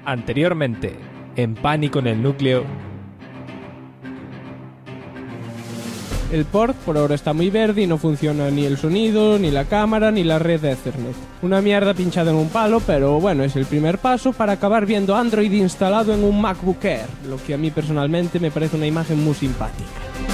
Anteriormente, en Pánico en el Núcleo. El port por ahora está muy verde y no funciona ni el sonido, ni la cámara, ni la red de Ethernet. Una mierda pinchada en un palo, pero bueno, es el primer paso para acabar viendo Android instalado en un MacBook Air, lo que a mí personalmente me parece una imagen muy simpática.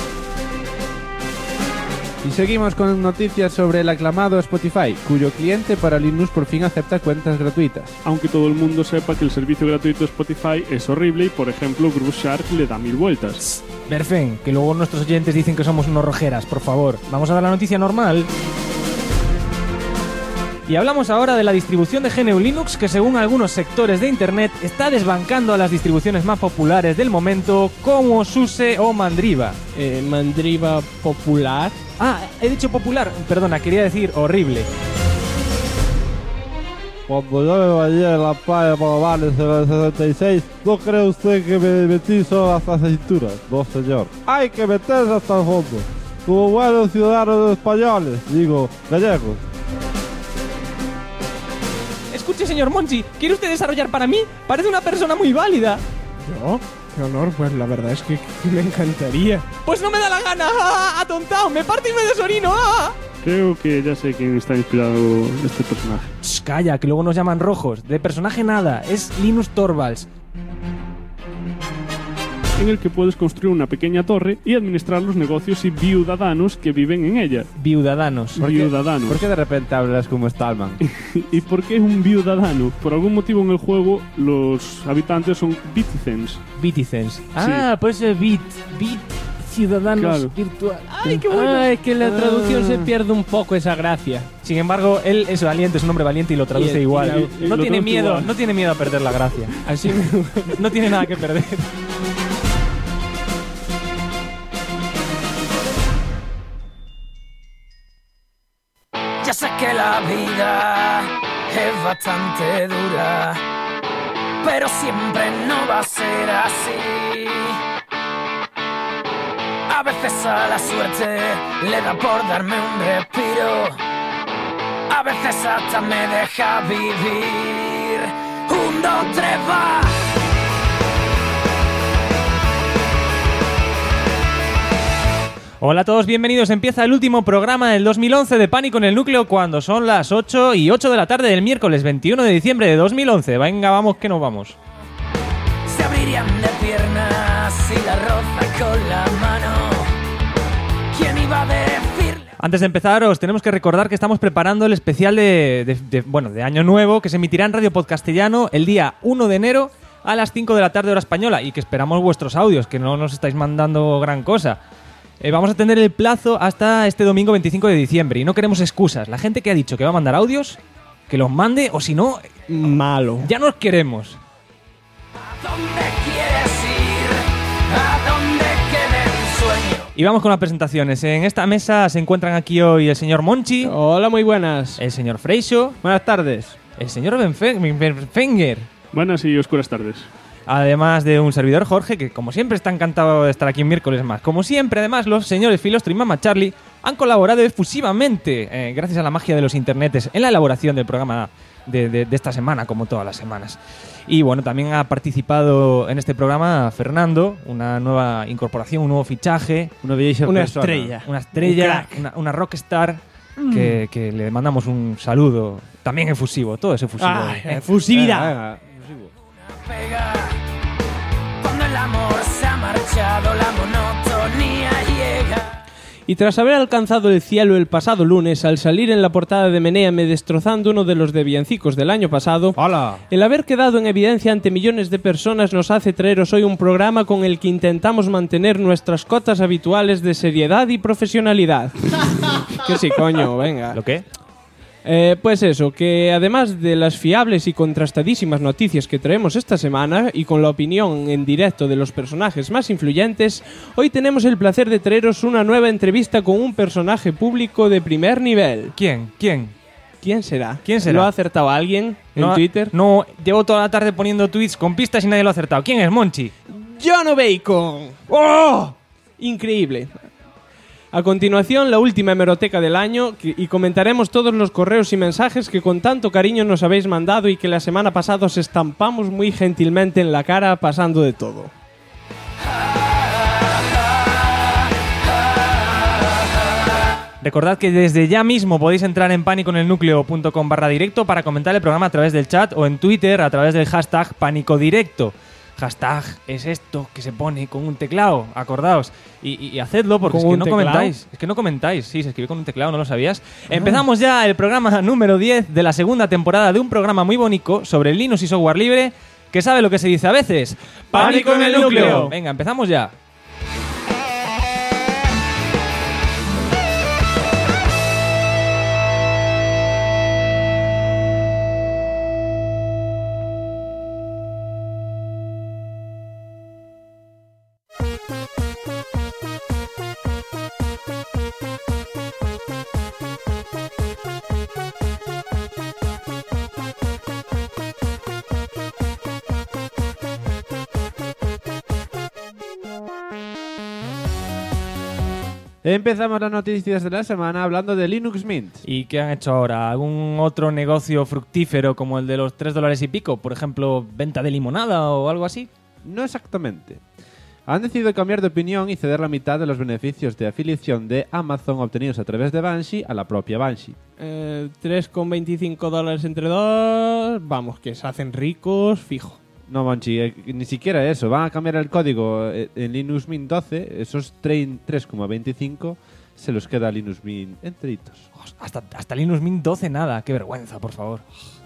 Y seguimos con noticias sobre el aclamado Spotify, cuyo cliente para Linux por fin acepta cuentas gratuitas. Aunque todo el mundo sepa que el servicio gratuito de Spotify es horrible y, por ejemplo, Groove Shark le da 1000 vueltas. Berfen, que luego nuestros oyentes dicen que somos unos rojeras, por favor. Vamos a dar la noticia normal. Y hablamos ahora de la distribución de GNU Linux, que según algunos sectores de internet está desbancando a las distribuciones más populares del momento, como SUSE o Mandriva. Mandriva popular. Ah, he dicho popular, perdona, quería decir horrible. Cuando yo me bañé en la playa Palomares en el 66, ¿no cree usted que me metí solo hasta la cintura? No, señor. Hay que meterse hasta el fondo. Como buenos ciudadanos españoles, digo, gallegos. Escuche, señor Monchi, ¿quiere usted desarrollar para mí? Parece una persona muy válida. ¿Yo? Qué honor, pues la verdad es que me encantaría. Pues no me da la gana. ¡Ah! ¡Atontado! ¡Me parto y me desorino! ¡Ah! Creo que ya sé quién está inspirado este personaje. Shh, calla, que luego nos llaman rojos. De personaje nada, es Linus Torvalds. En el que puedes construir una pequeña torre y administrar los negocios y viudadanos que viven en ella. Viudadanos. Viudadanos. ¿Por qué de repente hablas como Stallman? ¿Y por qué es un viudadano? Por algún motivo en el juego los habitantes son Bitizens. Bitizens. Ah, pues Bit ciudadanos Claro. virtual. ¡Ay, qué bueno! Ah, es que en la traducción se pierde un poco esa gracia. Sin embargo, él es valiente, es un hombre valiente y lo traduce igual. y No lo tiene traduce miedo, igual. no tiene miedo a perder la gracia. Así No tiene nada que perder. Ya sé que la vida es bastante dura, pero siempre no va a ser así. A veces a la suerte le da por darme un respiro, a veces hasta me deja vivir. 1, 2, 3, va. Hola a todos, bienvenidos. Empieza el último programa del 2011 de Pánico en el Núcleo cuando son las 8:08 de la tarde del miércoles 21 de diciembre de 2011. Venga, vamos que nos vamos. Se abrirían de piernas y la roza con la mano. ¿Quién iba a decirle? Antes de empezar, os tenemos que recordar que estamos preparando el especial de Año Nuevo que se emitirá en Radio Podcastellano el día 1 de enero a las 5 de la tarde hora española y que esperamos vuestros audios, que no nos estáis mandando gran cosa. Vamos a tener el plazo hasta este domingo 25 de diciembre y no queremos excusas. La gente que ha dicho que va a mandar audios, que los mande o si no, malo. ya nos queremos. ¿A dónde quieres ir? ¿A dónde queda el sueño? Y vamos con las presentaciones. En esta mesa se encuentran aquí hoy el señor Monchi, Hola, muy buenas. el señor Freixo, Buenas tardes. el señor Benfenger, Buenas y oscuras tardes. además de un servidor Jorge, que como siempre está encantado de estar aquí un miércoles más. Como siempre, además, los señores Filostro y Mama Charlie han colaborado efusivamente, gracias a la magia de los internetes, en la elaboración del programa de esta semana, como todas las semanas. Y bueno, también ha participado en este programa Fernando, una nueva incorporación, un nuevo fichaje, Una bellísima Una persona. estrella. una estrella, Un una rockstar, que le mandamos un saludo, también efusivo, todo es efusivo. Efusividad. Pega. Cuando el amor se ha marchado, la monotonía llega. Y tras haber alcanzado el cielo el pasado lunes al salir en la portada de Menéame destrozando uno de los de villancicos del año pasado, ¡Hola! el haber quedado en evidencia ante millones de personas nos hace traeros hoy un programa con el que intentamos mantener nuestras cotas habituales de seriedad y profesionalidad. Que sí, coño, venga. ¿Lo qué? Pues eso, que además de las fiables y contrastadísimas noticias que traemos esta semana y con la opinión en directo de los personajes más influyentes, hoy tenemos el placer de traeros una nueva entrevista con un personaje público de primer nivel. ¿Quién? ¿Quién será? ¿Quién será? ¿Lo ha acertado alguien en Twitter? No, llevo toda la tarde poniendo tweets con pistas y nadie lo ha acertado. ¿Quién es, Monchi? ¡Jono Bacon! ¡Oh! Increíble. A continuación, la última hemeroteca del año y comentaremos todos los correos y mensajes que con tanto cariño nos habéis mandado y que la semana pasada os estampamos muy gentilmente en la cara pasando de todo. Recordad que desde ya mismo podéis entrar en paniconelnucleo.com/directo para comentar el programa a través del chat o en Twitter a través del hashtag PánicoDirecto. Hashtag es esto que se pone con un teclado, acordaos. Y hacedlo porque es que no comentáis. Es que no comentáis. Sí, se escribe con un teclado, ¿no lo sabías? Empezamos ya el programa número 10 de la segunda temporada de un programa muy bonito sobre Linux y software libre que sabe lo que se dice a veces. ¡Pánico en el núcleo! Venga, empezamos ya. Empezamos las noticias de la semana hablando de Linux Mint. ¿Y qué han hecho ahora? ¿Algún otro negocio fructífero como el de los $3 y pico? Por ejemplo, venta de limonada o algo así. No exactamente. Han decidido cambiar de opinión y ceder la mitad de los beneficios de afiliación de Amazon obtenidos a través de Banshee a la propia Banshee. $3,25 entre dos. Vamos, que se hacen ricos, fijo. No, Banshee, ni siquiera eso. Van a cambiar el código en Linux Mint 12. Esos 3,25 se los queda Linux Mint enteritos. Hasta Linux Mint 12 nada. Qué vergüenza, por favor.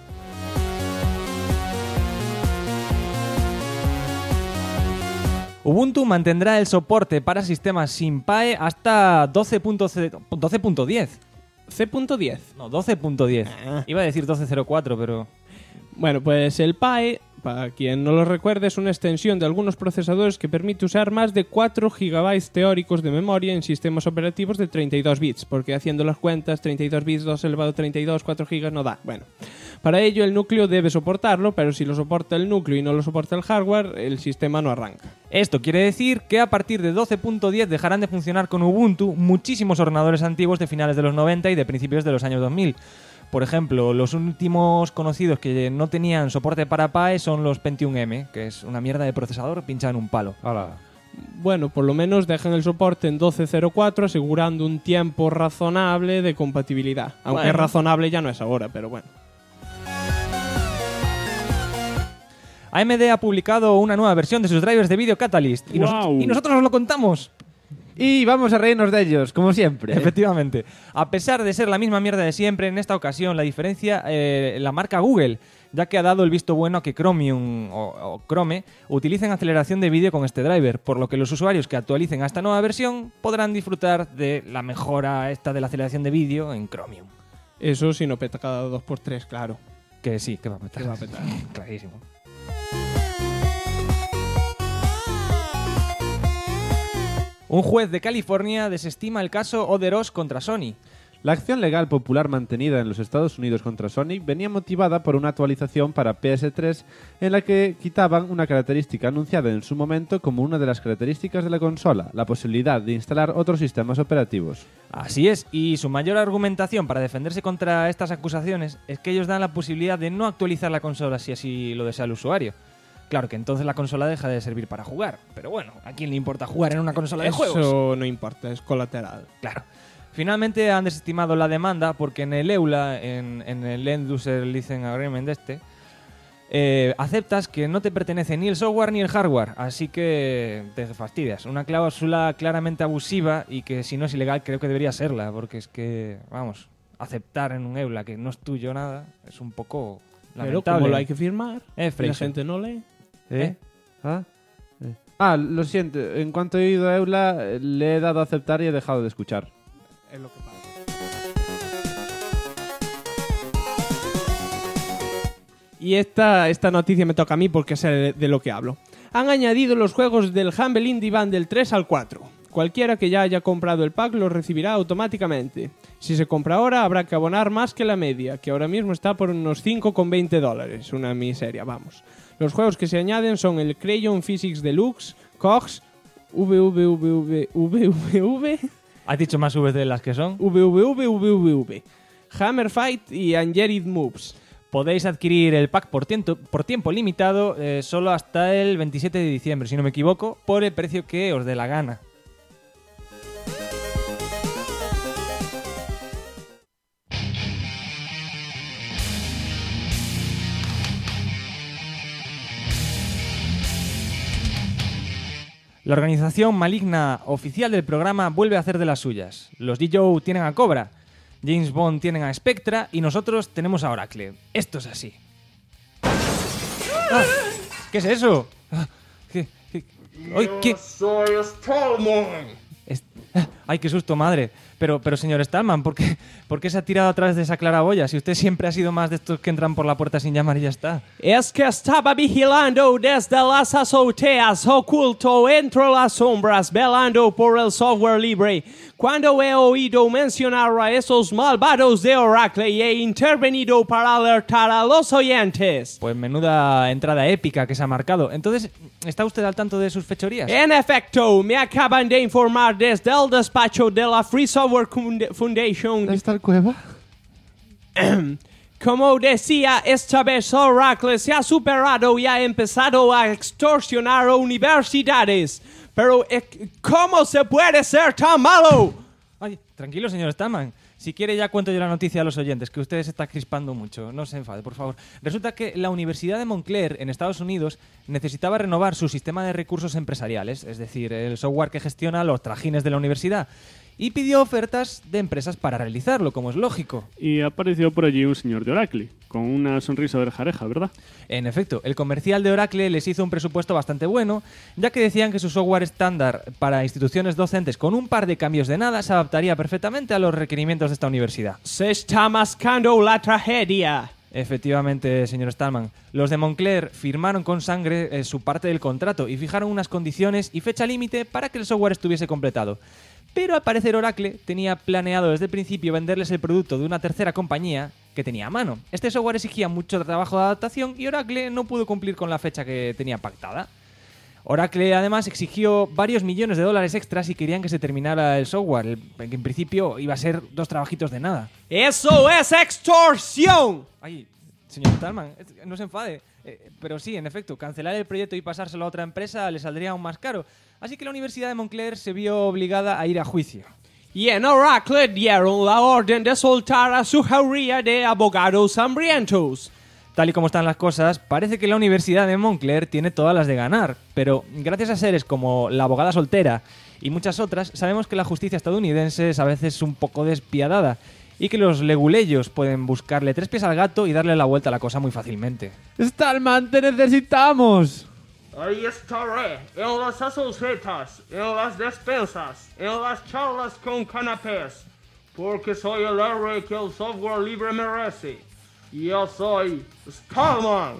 Ubuntu mantendrá el soporte para sistemas sin PAE hasta 12.10. C.10. No, 12.10. Iba a decir 12.04, pero... Bueno, pues el PAE, para quien no lo recuerde, es una extensión de algunos procesadores que permite usar más de 4 GB teóricos de memoria en sistemas operativos de 32 bits, porque haciendo las cuentas, 32 bits, 2 elevado a 32, 4 GB no da. Bueno, para ello el núcleo debe soportarlo, pero si lo soporta el núcleo y no lo soporta el hardware, el sistema no arranca. Esto quiere decir que a partir de 12.10 dejarán de funcionar con Ubuntu muchísimos ordenadores antiguos de finales de los 90 y de principios de los años 2000. Por ejemplo, los últimos conocidos que no tenían soporte para PAE son los Pentium M, que es una mierda de procesador pinchada en un palo. Hola. Bueno, por lo menos dejan el soporte en 12.04 asegurando un tiempo razonable de compatibilidad. Aunque razonable ya no es ahora, pero bueno. AMD ha publicado una nueva versión de sus drivers de Video Catalyst y nosotros os lo contamos. Y vamos a reírnos de ellos, como siempre. Efectivamente. A pesar de ser la misma mierda de siempre, en esta ocasión la diferencia la marca Google, ya que ha dado el visto bueno a que Chromium o Chrome utilicen aceleración de vídeo con este driver, por lo que los usuarios que actualicen a esta nueva versión podrán disfrutar de la mejora esta de la aceleración de vídeo en Chromium. Eso si no peta cada 2x3, claro. Que sí, que va a petar. Que va a petar. Clarísimo. Un juez de California desestima el caso Oderos contra Sony. La acción legal popular mantenida en los Estados Unidos contra Sony venía motivada por una actualización para PS3 en la que quitaban una característica anunciada en su momento como una de las características de la consola, la posibilidad de instalar otros sistemas operativos. Así es, y su mayor argumentación para defenderse contra estas acusaciones es que ellos dan la posibilidad de no actualizar la consola si así lo desea el usuario. Claro que entonces la consola deja de servir para jugar, pero bueno, ¿a quién le importa jugar en una consola de juegos? Eso no importa, es colateral. Claro. Finalmente han desestimado la demanda porque en el EULA, en el End User License Agreement aceptas que no te pertenece ni el software ni el hardware, así que te fastidias. Una cláusula claramente abusiva y que si no es ilegal creo que debería serla, porque es que, vamos, aceptar en un EULA que no es tuyo nada es un poco lamentable. Pero como lo hay que firmar, la gente no lee. Lo siento. En cuanto he ido a EULA, le he dado a aceptar y he dejado de escuchar. Es lo que pasa. Y esta noticia me toca a mí porque sé de lo que hablo. Han añadido los juegos del Humble Indie Bundle 3 al 4. Cualquiera que ya haya comprado el pack lo recibirá automáticamente. Si se compra ahora, habrá que abonar más que la media, que ahora mismo está por unos $5,20. Una miseria, vamos. Los juegos que se añaden son el Crayon Physics Deluxe, Cogs, VVVVVV, ¿Has dicho más Vs de las que son? VVVVVV. Hammer Fight y Angered Moves. Podéis adquirir el pack por tiempo limitado solo hasta el 27 de diciembre, si no me equivoco, por el precio que os dé la gana. La organización maligna oficial del programa vuelve a hacer de las suyas. Los DJ tienen a Cobra, James Bond tienen a Spectra y nosotros tenemos a Oracle. Esto es así. ¡Ah! ¿Qué es eso? ¿Qué? Soy Stallman. ¡Ay, qué susto, madre! Pero señor Stallman, ¿por qué se ha tirado a través de esa claraboya? Si usted siempre ha sido más de estos que entran por la puerta sin llamar y ya está. Es que estaba vigilando desde las azoteas, oculto entre las sombras, velando por el software libre. Cuando he oído mencionar a esos malvados de Oracle y he intervenido para alertar a los oyentes. Pues menuda entrada épica que se ha marcado. Entonces, ¿está usted al tanto de sus fechorías? En efecto, me acaban de informar desde el despacho de la Free Software Foundation. ¿Está el cueva? Como decía, esta vez Oracle se ha superado y ha empezado a extorsionar a universidades. Pero, ¿cómo se puede ser tan malo? Ay, tranquilo, señor Stallman. Si quiere ya cuento yo la noticia a los oyentes, que usted se está crispando mucho. No se enfade, por favor. Resulta que la Universidad de Montclair, en Estados Unidos, necesitaba renovar su sistema de recursos empresariales, es decir, el software que gestiona los trajines de la universidad, y pidió ofertas de empresas para realizarlo, como es lógico. Y apareció por allí un señor de Oracle, con una sonrisa de oreja, ¿verdad? En efecto, el comercial de Oracle les hizo un presupuesto bastante bueno, ya que decían que su software estándar para instituciones docentes con un par de cambios de nada se adaptaría perfectamente a los requerimientos de esta universidad. Se está mascando la tragedia. Efectivamente, señor Stallman. Los de Montclair firmaron con sangre su parte del contrato y fijaron unas condiciones y fecha límite para que el software estuviese completado. Pero al parecer Oracle tenía planeado desde el principio venderles el producto de una tercera compañía que tenía a mano. Este software exigía mucho trabajo de adaptación y Oracle no pudo cumplir con la fecha que tenía pactada. Oracle además exigió varios millones de dólares extras y querían que se terminara el software, que en principio iba a ser 2 trabajitos de nada. ¡Eso es extorsión! Ay, señor Stallman, no se enfade. Pero sí, en efecto, cancelar el proyecto y pasárselo a otra empresa le saldría aún más caro. Así que la Universidad de Montclair se vio obligada a ir a juicio. Y en Oracle dieron la orden de soltar a su jauría de abogados hambrientos. Tal y como están las cosas, parece que la Universidad de Montclair tiene todas las de ganar, pero gracias a seres como la abogada soltera y muchas otras, sabemos que la justicia estadounidense es a veces un poco despiadada y que los leguleyos pueden buscarle 3 pies al gato y darle la vuelta a la cosa muy fácilmente. ¡Stallman, te necesitamos! Ahí estaré, en las azucetas, en las despensas, en las charlas con canapés, porque soy el héroe que el software libre merece. Y yo soy Stallman.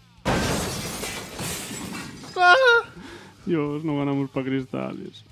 Dios, no ganamos para cristales.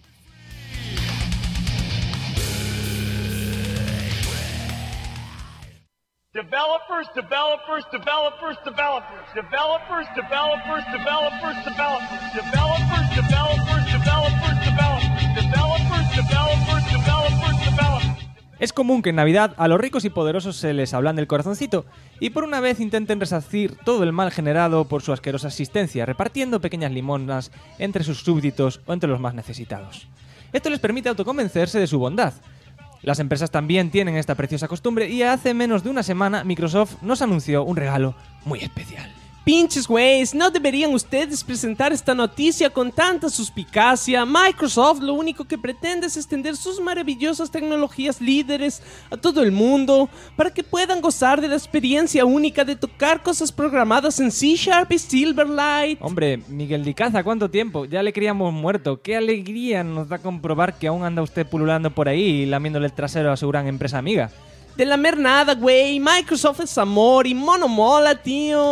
Developers, developers, developers, developers, developers, developers, developers, developers, developers, developers, developers, developers, developers, developers, developers. Es común que en Navidad a los ricos y poderosos se les ablande el corazoncito y por una vez intenten resarcir todo el mal generado por su asquerosa existencia, repartiendo pequeñas limonas entre sus súbditos o entre los más necesitados. Esto les permite autoconvencerse de su bondad. Las empresas también tienen esta preciosa costumbre y hace menos de una semana Microsoft nos anunció un regalo muy especial. Pinches güeyes, ¿no deberían ustedes presentar esta noticia con tanta suspicacia? Microsoft lo único que pretende es extender sus maravillosas tecnologías líderes a todo el mundo para que puedan gozar de la experiencia única de tocar cosas programadas en C# y Silverlight. Hombre, Miguel Dicaza, ¿cuánto tiempo? Ya le creíamos muerto. Qué alegría nos da comprobar que aún anda usted pululando por ahí y lamiéndole el trasero a su gran empresa amiga. De lamer nada, güey. Microsoft es amor y mono mola, tío.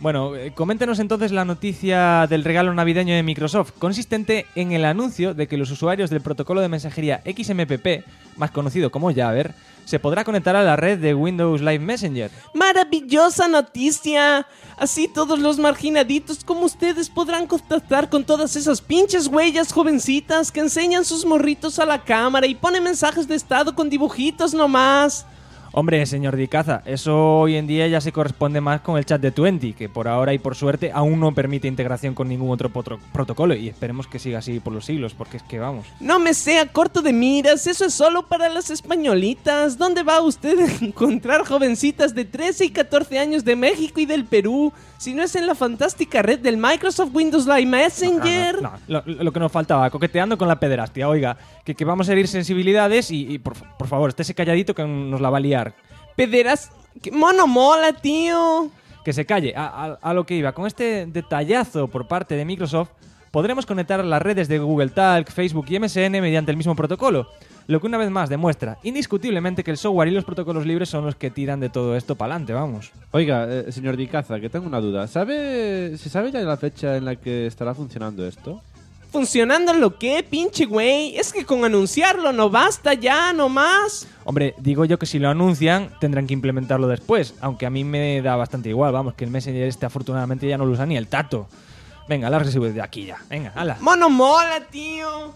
Bueno, coméntenos entonces la noticia del regalo navideño de Microsoft, consistente en el anuncio de que los usuarios del protocolo de mensajería XMPP, más conocido como Jabber, se podrá conectar a la red de Windows Live Messenger. ¡Maravillosa noticia! Así todos los marginaditos como ustedes podrán contactar con todas esas pinches huellas jovencitas que enseñan sus morritos a la cámara y ponen mensajes de estado con dibujitos nomás. Hombre, señor Dicaza, eso hoy en día ya se corresponde más con el chat de Twenty, que por ahora y por suerte aún no permite integración con ningún otro protocolo, y esperemos que siga así por los siglos, porque es que vamos. No me sea corto de miras, eso es solo para las españolitas. ¿Dónde va usted a encontrar jovencitas de 13 y 14 años de México y del Perú, si no es en la fantástica red del Microsoft Windows Live Messenger? No, lo que nos faltaba, coqueteando con la pederastia, oiga, que vamos a herir sensibilidades y por favor, estése calladito que nos la va a liar. Pederas... ¡Qué mono mola, tío! Que se calle. A lo que iba, con este detallazo por parte de Microsoft, podremos conectar las redes de Google Talk, Facebook y MSN mediante el mismo protocolo, lo que una vez más demuestra indiscutiblemente que el software y los protocolos libres son los que tiran de todo esto para adelante, vamos. Oiga, señor Dicaza, que tengo una duda. ¿Se sabe ya la fecha en la que estará funcionando esto? ¿Funcionando lo qué, pinche güey? Es que con anunciarlo no basta ya, no más. Hombre, digo yo que si lo anuncian tendrán que implementarlo después, aunque a mí me da bastante igual, vamos, que el Messenger afortunadamente ya no lo usa ni el tato. Venga, lárguese de aquí ya, venga, hala. ¡Mono mola, tío!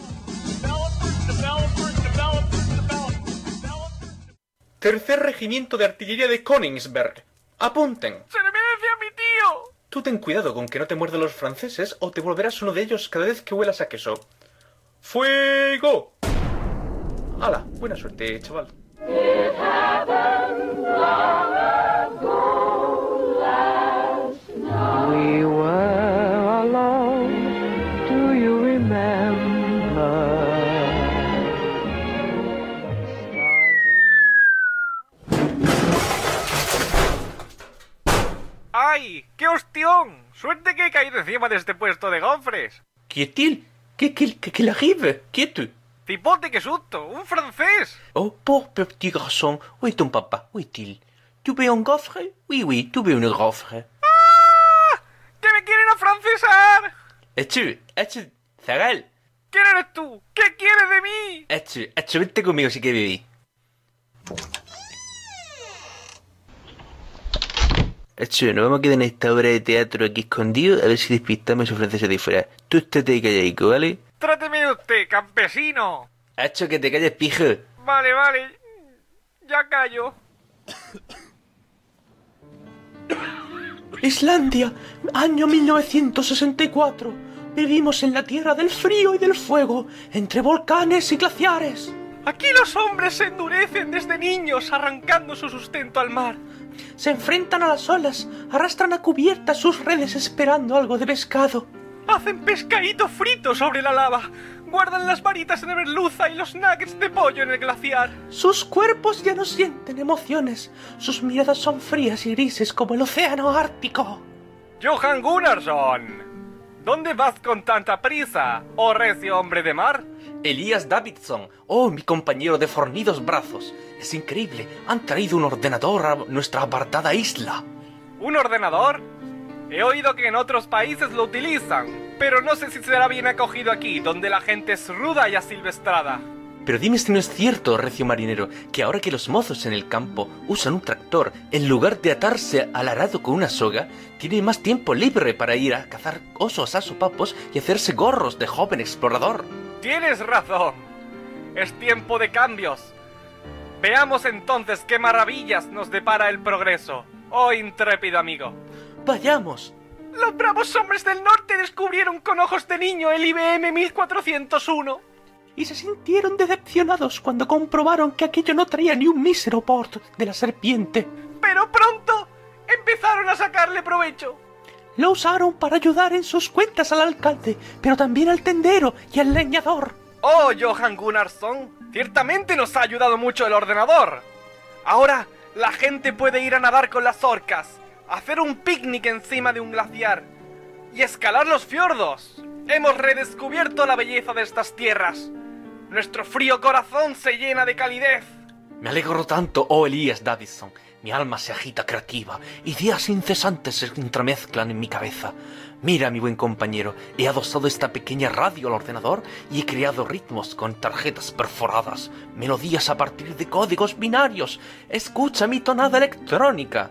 Tercer Regimiento de Artillería de Königsberg. Apunten. ¡Se le merece a mi tío! Tú ten cuidado con que no te muerdan los franceses o te volverás uno de ellos cada vez que huelas a queso. ¡Fuego! ¡Hala! Buena suerte, chaval. We were alone, do you remember? ¡Ay! ¡Qué hostión! Suerte que he caído encima de este puesto de gofres. ¿Quietil? ¿Qué la arrive? ¿Quieto? ¡Cipote, qué susto! ¡Un francés! Oh, pauvre petit garçon. Où est ton papa? Où est-il? ¿Tu veux un gaufre? Oui, tu veux un gaufre. ¡Ah! ¡Que me quieren afrancesar! Echu, Zagal. ¿Quién eres tú? ¿Qué quieres de mí? Echu, vente conmigo si quieres vivir. Echu, nos vamos a quedar en esta obra de teatro aquí escondido a ver si despistamos a esos franceses de fuera. Tú estate calladico, ¿vale? ¡Tráteme usted, campesino! Echu, que te calles, pijo. Vale. Ya callo. Islandia, año 1964. Vivimos en la tierra del frío y del fuego, entre volcanes y glaciares. Aquí los hombres se endurecen desde niños, arrancando su sustento al mar. Se enfrentan a las olas, arrastran a cubierta sus redes esperando algo de pescado. Hacen pescadito frito sobre la lava. Guardan las varitas en merluza y los nuggets de pollo en el glaciar. Sus cuerpos ya no sienten emociones. Sus miradas son frías y grises como el océano ártico. Johan Gunnarsson, ¿dónde vas con tanta prisa, oh recio hombre de mar? Elías Davidson, oh mi compañero de fornidos brazos. Es increíble, han traído un ordenador a nuestra apartada isla. ¿Un ordenador? He oído que en otros países lo utilizan, pero no sé si será bien acogido aquí, donde la gente es ruda y asilvestrada. Pero dime si no es cierto, recio marinero, que ahora que los mozos en el campo usan un tractor, en lugar de atarse al arado con una soga, tienen más tiempo libre para ir a cazar osos a sopapos y hacerse gorros de joven explorador. Tienes razón. Es tiempo de cambios. Veamos entonces qué maravillas nos depara el progreso, oh intrépido amigo. ¡Vayamos! Los bravos hombres del norte descubrieron con ojos de niño el IBM 1401. Y se sintieron decepcionados cuando comprobaron que aquello no traía ni un mísero port de la serpiente. Pero pronto empezaron a sacarle provecho. Lo usaron para ayudar en sus cuentas al alcalde, pero también al tendero y al leñador. Oh, Johan Gunnarsson, ciertamente nos ha ayudado mucho el ordenador. Ahora la gente puede ir a nadar con las orcas, hacer un picnic encima de un glaciar y escalar los fiordos. Hemos redescubierto la belleza de estas tierras. Nuestro frío corazón se llena de calidez. Me alegro tanto, oh Elías Davidson. Mi alma se agita creativa, ideas incesantes se entremezclan en mi cabeza. Mira, mi buen compañero, he adosado esta pequeña radio al ordenador y he creado ritmos con tarjetas perforadas, melodías a partir de códigos binarios. Escucha mi tonada electrónica.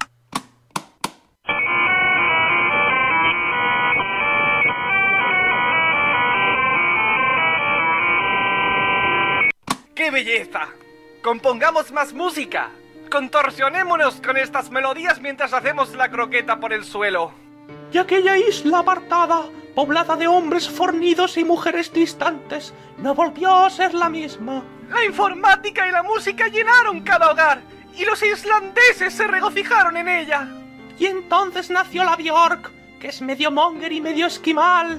¡Qué belleza! ¡Compongamos más música! Contorsionémonos con estas melodías mientras hacemos la croqueta por el suelo. Y aquella isla apartada, poblada de hombres fornidos y mujeres distantes, no volvió a ser la misma. La informática y la música llenaron cada hogar, y los islandeses se regocijaron en ella. Y entonces nació la Bjork, que es medio monger y medio esquimal.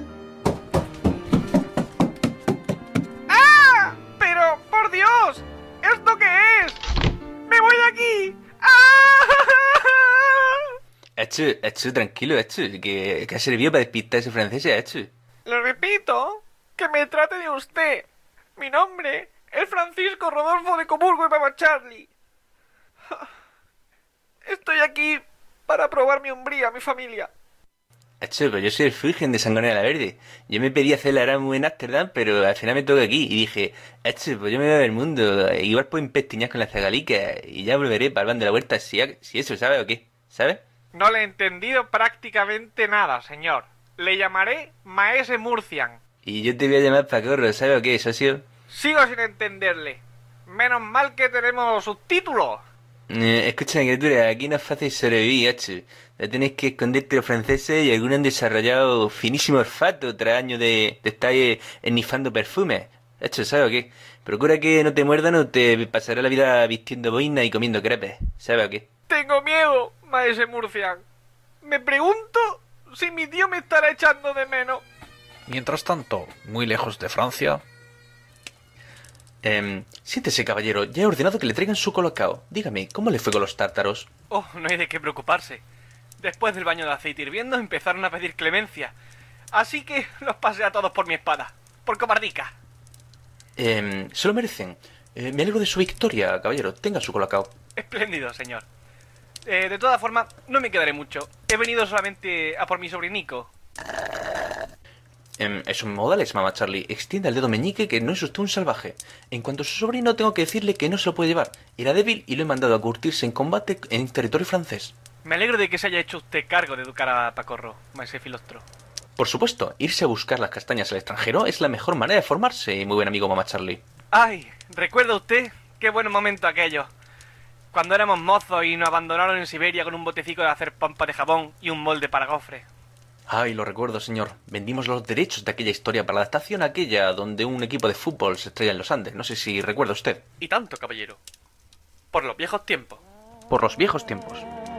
¡Ah! Pero, por Dios, ¿esto qué es? ¡Me voy de aquí! ¡Ah! Echu, tranquilo, Echu, que ha servido para despistar a ese francés, Echu. Le repito, que me trate de usted. Mi nombre es Francisco Rodolfo de Coburgo y Mama Charlie. Estoy aquí para probar mi hombría a mi familia. Echu, pues yo soy el Fulgen de Sangonera la Verde. Yo me pedí hacer la Erasmus en Ámsterdam, pero al final me toca aquí. Y dije, Echu, pues yo me voy a ver el mundo. Igual puedo empestiñar con la zagalica y ya volveré para el van de la huerta si eso, ¿sabe o qué? ¿Sabe? No le he entendido prácticamente nada, señor. Le llamaré Maese Murcian. Y yo te voy a llamar Pacorro, ¿sabe o qué, socio? Sigo sin entenderle. Menos mal que tenemos subtítulos. Escucha, criatura, aquí no es fácil sobrevivir, Echu. Ya tenéis que esconderte los franceses y algunos han desarrollado finísimo olfato tras años de estar ennifando perfumes. Echu, ¿sabes o qué? Procura que no te muerdan o te pasará la vida vistiendo boina y comiendo crepes. ¿Sabes o qué? Tengo miedo, Maese Murcian. Me pregunto si mi tío me estará echando de menos. Mientras tanto, muy lejos de Francia... Siéntese, caballero. Ya he ordenado que le traigan su colocao. Dígame, ¿cómo le fue con los tártaros? Oh, no hay de qué preocuparse. Después del baño de aceite hirviendo empezaron a pedir clemencia. Así que los pasé a todos por mi espada. Por cobardica. Se lo merecen. Me alegro de su victoria, caballero. Tenga su colocao. Espléndido, señor. De todas formas, no me quedaré mucho. He venido solamente a por mi sobrinico. Esos modales, Mama Charlie. Extienda el dedo meñique que no es usted un salvaje. En cuanto a su sobrino, tengo que decirle que no se lo puede llevar. Era débil y lo he mandado a curtirse en combate en territorio francés. Me alegro de que se haya hecho usted cargo de educar a Pacorro, Maese Filostro. Por supuesto, irse a buscar las castañas al extranjero es la mejor manera de formarse, muy buen amigo Mama Charlie. Ay, ¿recuerda usted? Qué buen momento aquello. Cuando éramos mozos y nos abandonaron en Siberia con un botecico de hacer pompa de jabón y un molde para gofre. Ay, lo recuerdo, señor. Vendimos los derechos de aquella historia para la adaptación aquella donde un equipo de fútbol se estrella en los Andes. No sé si recuerda usted. Y tanto, caballero. Por los viejos tiempos. Por los viejos tiempos.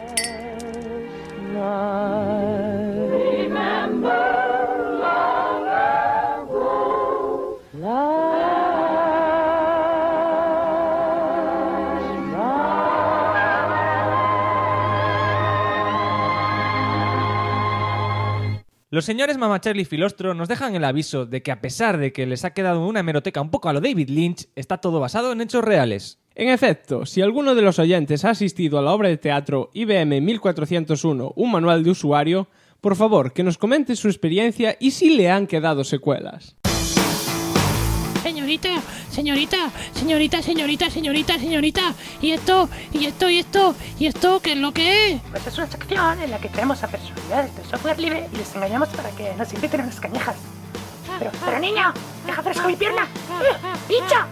Los señores Mama Charlie y Filostro nos dejan el aviso de que a pesar de que les ha quedado una hemeroteca un poco a lo David Lynch, está todo basado en hechos reales. En efecto, si alguno de los oyentes ha asistido a la obra de teatro IBM 1401, un manual de usuario, por favor, que nos comente su experiencia y si le han quedado secuelas. Señorita, señorita, señorita, señorita, señorita, señorita, ¿y esto qué es lo que es? Pues es una sección en la que traemos a personalidades del software libre y les engañamos para que nos inviten a unas cañejas. Pero niño, deja fresco mi pierna. ¡Pincha!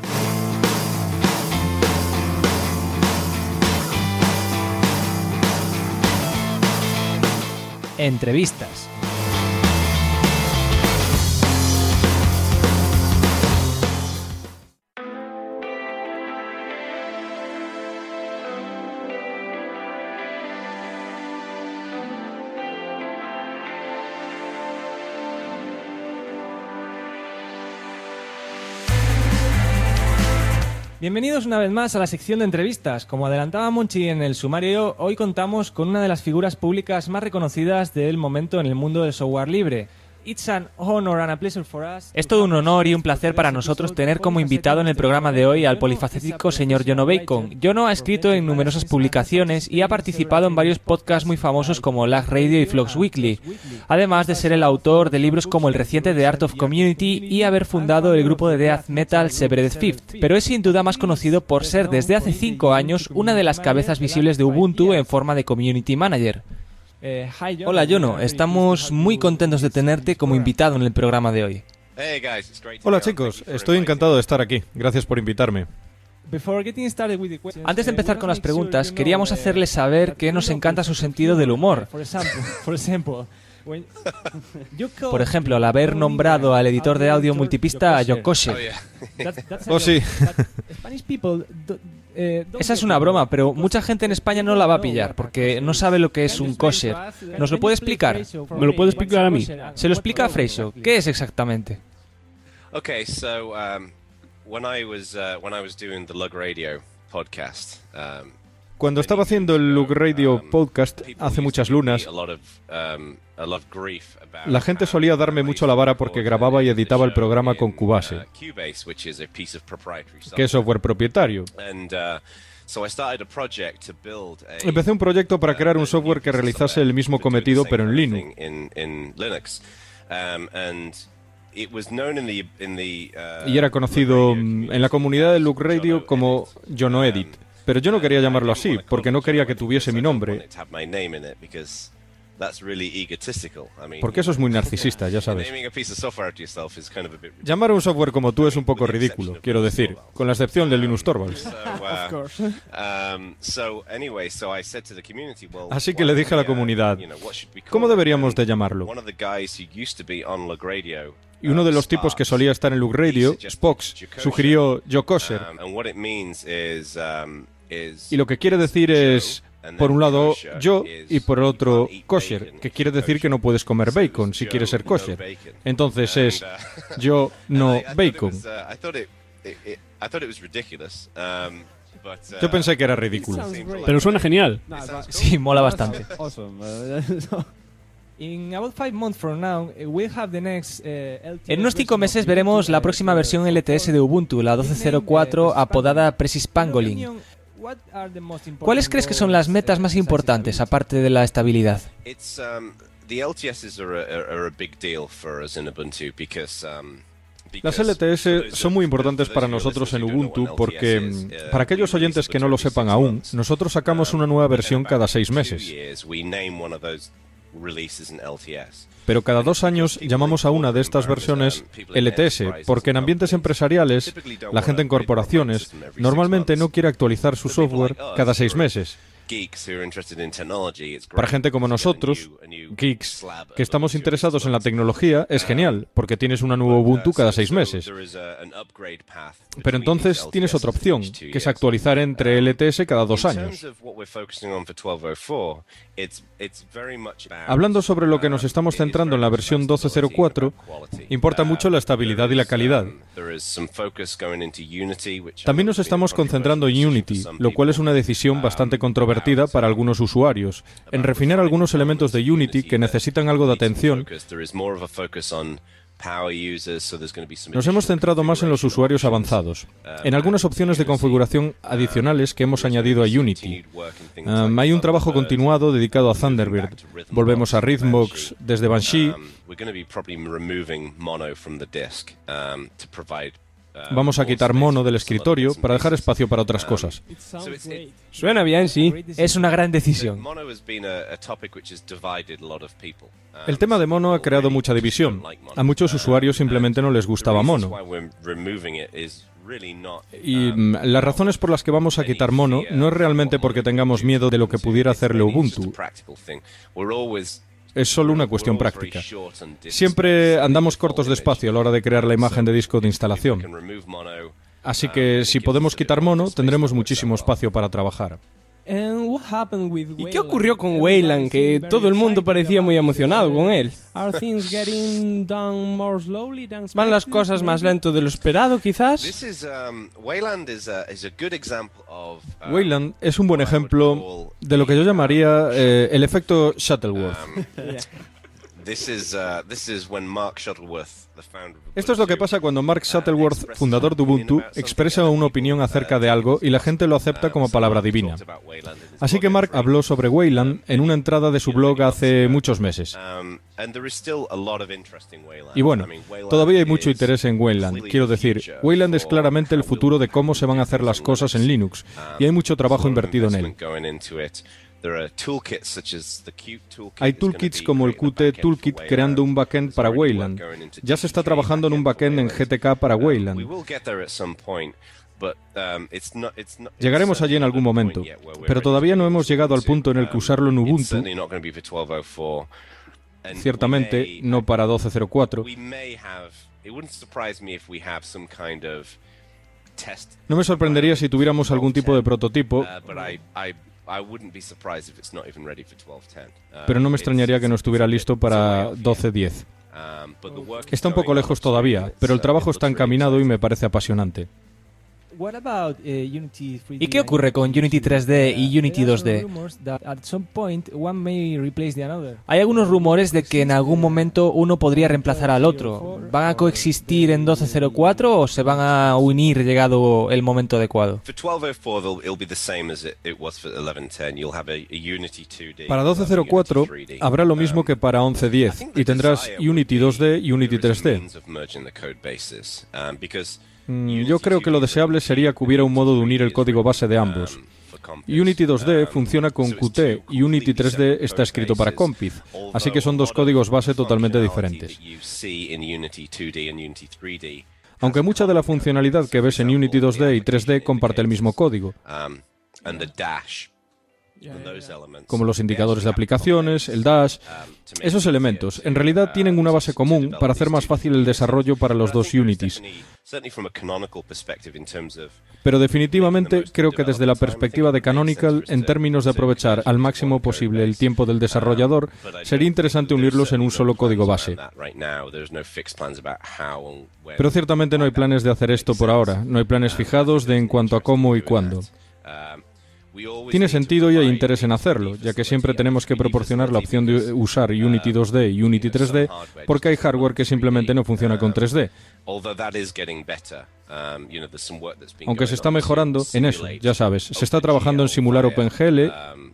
Entrevistas. Bienvenidos una vez más a la sección de entrevistas. Como adelantaba Monchi en el sumario, hoy contamos con una de las figuras públicas más reconocidas del momento en el mundo del software libre. Es todo un honor y un placer para nosotros tener como invitado en el programa de hoy al polifacético señor Jono Bacon. Jono ha escrito en numerosas publicaciones y ha participado en varios podcasts muy famosos como Lag Radio y Flux Weekly, además de ser el autor de libros como el reciente The Art of Community y haber fundado el grupo de death metal Severed Fifth. Pero es sin duda más conocido por ser desde hace 5 años una de las cabezas visibles de Ubuntu en forma de Community Manager. Hola Jono, estamos muy contentos de tenerte como invitado en el programa de hoy. Hola chicos, estoy encantado de estar aquí. Gracias por invitarme. Antes de empezar con las preguntas, queríamos hacerles saber que nos encanta su sentido del humor. Por ejemplo, al haber nombrado al editor de audio multipista a John Kosher. Oh, sí. Esa es una broma, pero mucha gente en España no la va a pillar, porque no sabe lo que es un kosher. ¿Nos lo puede explicar? ¿Me lo puede explicar a mí? Se lo explica a Freixo. ¿Qué es exactamente? Okay, so when I was doing the Lug Radio podcast, Cuando estaba haciendo el Lug Radio podcast hace muchas lunas, la gente solía darme mucho la vara porque grababa y editaba el programa con Cubase, que es software propietario. Empecé un proyecto para crear un software que realizase el mismo cometido pero en Linux. Y era conocido en la comunidad de Lug Radio como JonoEdit. Pero yo no quería llamarlo así, porque no quería que tuviese mi nombre. Porque eso es muy narcisista, ya sabes. Llamar a un software como tú es un poco ridículo, quiero decir, con la excepción de Linus Torvalds. Así que le dije a la comunidad, ¿cómo deberíamos de llamarlo? Y uno de los tipos que solía estar en Lug Radio, Spox, sugirió Joe Kosher. Y lo que quiere decir es, por un lado, yo, y por el otro, kosher, que quiere decir que no puedes comer bacon si quieres ser kosher. Entonces es yo, no, bacon. Yo pensé que era ridículo. Pero suena genial. Sí, mola bastante. En unos 5 meses veremos la próxima versión LTS de Ubuntu, la 12.04, apodada Precis Pangolin. ¿Cuáles crees que son las metas más importantes, aparte de la estabilidad? Las LTS son muy importantes para nosotros en Ubuntu porque, para aquellos oyentes que no lo sepan aún, nosotros sacamos una nueva versión cada 6 meses. Pero cada 2 años llamamos a una de estas versiones LTS, porque en ambientes empresariales, la gente en corporaciones, normalmente no quiere actualizar su software cada 6 meses. Para gente como nosotros, geeks, que estamos interesados en la tecnología, es genial, porque tienes una nueva Ubuntu cada 6 meses. Pero entonces tienes otra opción, que es actualizar entre LTS cada 2 años. Hablando sobre lo que nos estamos centrando en la versión 12.04, importa mucho la estabilidad y la calidad. También nos estamos concentrando en Unity, lo cual es una decisión bastante controvertida para algunos usuarios, en refinar algunos elementos de Unity que necesitan algo de atención. Nos hemos centrado más en los usuarios avanzados, en algunas opciones de configuración adicionales que hemos añadido a Unity. Hay un trabajo continuado dedicado a Thunderbird. Volvemos a Rhythmbox desde Banshee. Vamos a quitar mono del escritorio para dejar espacio para otras cosas. Suena bien, sí. Es una gran decisión. El tema de mono ha creado mucha división. A muchos usuarios simplemente no les gustaba mono. Y las razones por las que vamos a quitar mono no es realmente porque tengamos miedo de lo que pudiera hacerle Ubuntu. Es solo una cuestión práctica. Siempre andamos cortos de espacio a la hora de crear la imagen de disco de instalación. Así que si podemos quitar mono, tendremos muchísimo espacio para trabajar. ¿Y qué ocurrió con Wayland? Que todo el mundo parecía muy emocionado con él. ¿Van las cosas más lento de lo esperado, quizás? Wayland es un buen ejemplo de lo que yo llamaría el efecto Shuttleworth. Esto es lo que pasa cuando Mark Shuttleworth, fundador de Ubuntu, expresa una opinión acerca de algo y la gente lo acepta como palabra divina. Así que Mark habló sobre Wayland en una entrada de su blog hace muchos meses. Y bueno, todavía hay mucho interés en Wayland. Quiero decir, Wayland es claramente el futuro de cómo se van a hacer las cosas en Linux, y hay mucho trabajo invertido en él. Hay toolkits como el Qt Toolkit creando un backend para Wayland. Ya se está trabajando en un backend en GTK para Wayland. Llegaremos allí en algún momento, pero todavía no hemos llegado al punto en el que usarlo en Ubuntu. Ciertamente, no para 12.04. No me sorprendería si tuviéramos algún tipo de prototipo, pero no me extrañaría que no estuviera listo para 12.10. Está un poco lejos todavía, pero el trabajo está encaminado y me parece apasionante. ¿Y qué ocurre con Unity 3D y Unity 2D? Hay algunos rumores de que en algún momento uno podría reemplazar al otro. ¿Van a coexistir en 12.04 o se van a unir llegado el momento adecuado? Para 12.04 habrá lo mismo que para 11.10 y tendrás Unity 2D y Unity 3D. Yo creo que lo deseable sería que hubiera un modo de unir el código base de ambos. Unity 2D funciona con Qt y Unity 3D está escrito para Compiz, así que son dos códigos base totalmente diferentes. Aunque mucha de la funcionalidad que ves en Unity 2D y 3D comparte el mismo código, como los indicadores de aplicaciones, el dash. Esos elementos en realidad tienen una base común para hacer más fácil el desarrollo para los dos Unities. Pero definitivamente creo que desde la perspectiva de Canonical, en términos de aprovechar al máximo posible el tiempo del desarrollador, sería interesante unirlos en un solo código base. Pero ciertamente no hay planes de hacer esto por ahora, no hay planes fijados de en cuanto a cómo y cuándo. Tiene sentido y hay interés en hacerlo, ya que siempre tenemos que proporcionar la opción de usar Unity 2D y Unity 3D, porque hay hardware que simplemente no funciona con 3D. Aunque se está mejorando en eso, ya sabes, se está trabajando en simular OpenGL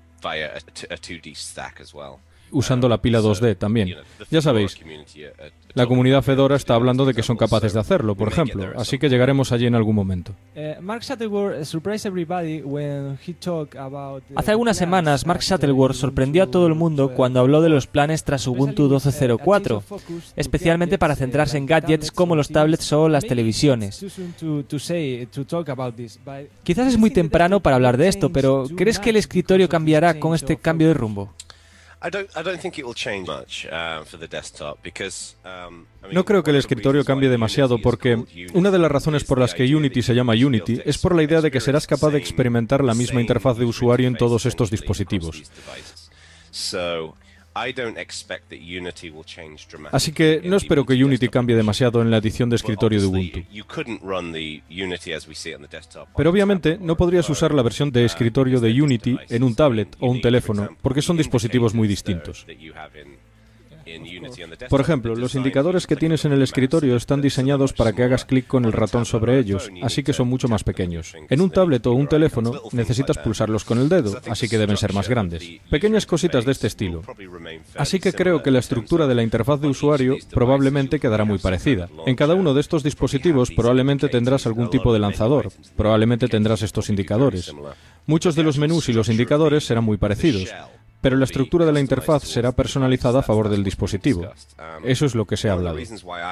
usando la pila 2D también. Ya sabéis, la comunidad Fedora está hablando de que son capaces de hacerlo, por ejemplo, así que llegaremos allí en algún momento. Hace algunas semanas, Mark Shuttleworth sorprendió a todo el mundo cuando habló de los planes tras Ubuntu 12.04, especialmente para centrarse en gadgets como los tablets o las televisiones. Quizás es muy temprano para hablar de esto, pero ¿crees que el escritorio cambiará con este cambio de rumbo? No creo que el escritorio cambie demasiado porque una de las razones por las que Unity se llama Unity es por la idea de que serás capaz de experimentar la misma interfaz de usuario en todos estos dispositivos. Así que no espero que Unity cambie demasiado en la edición de escritorio de Ubuntu. Pero obviamente no podrías usar la versión de escritorio de Unity en un tablet o un teléfono, porque son dispositivos muy distintos. Por ejemplo, los indicadores que tienes en el escritorio están diseñados para que hagas clic con el ratón sobre ellos, así que son mucho más pequeños. En un tablet o un teléfono necesitas pulsarlos con el dedo, así que deben ser más grandes. Pequeñas cositas de este estilo. Así que creo que la estructura de la interfaz de usuario probablemente quedará muy parecida. En cada uno de estos dispositivos probablemente tendrás algún tipo de lanzador, probablemente tendrás estos indicadores. Muchos de los menús y los indicadores serán muy parecidos, pero la estructura de la interfaz será personalizada a favor del dispositivo. Eso es lo que se ha hablado.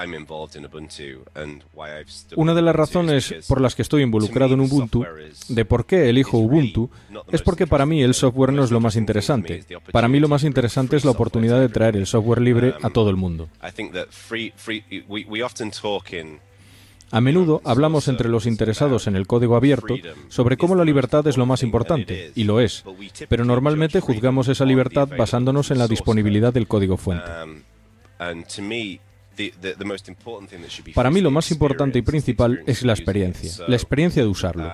Una de las razones por las que estoy involucrado en Ubuntu, de por qué elijo Ubuntu, es porque para mí el software no es lo más interesante. Para mí lo más interesante es la oportunidad de traer el software libre a todo el mundo. A menudo hablamos entre los interesados en el código abierto sobre cómo la libertad es lo más importante, y lo es, pero normalmente juzgamos esa libertad basándonos en la disponibilidad del código fuente. Para mí lo más importante y principal es la experiencia de usarlo.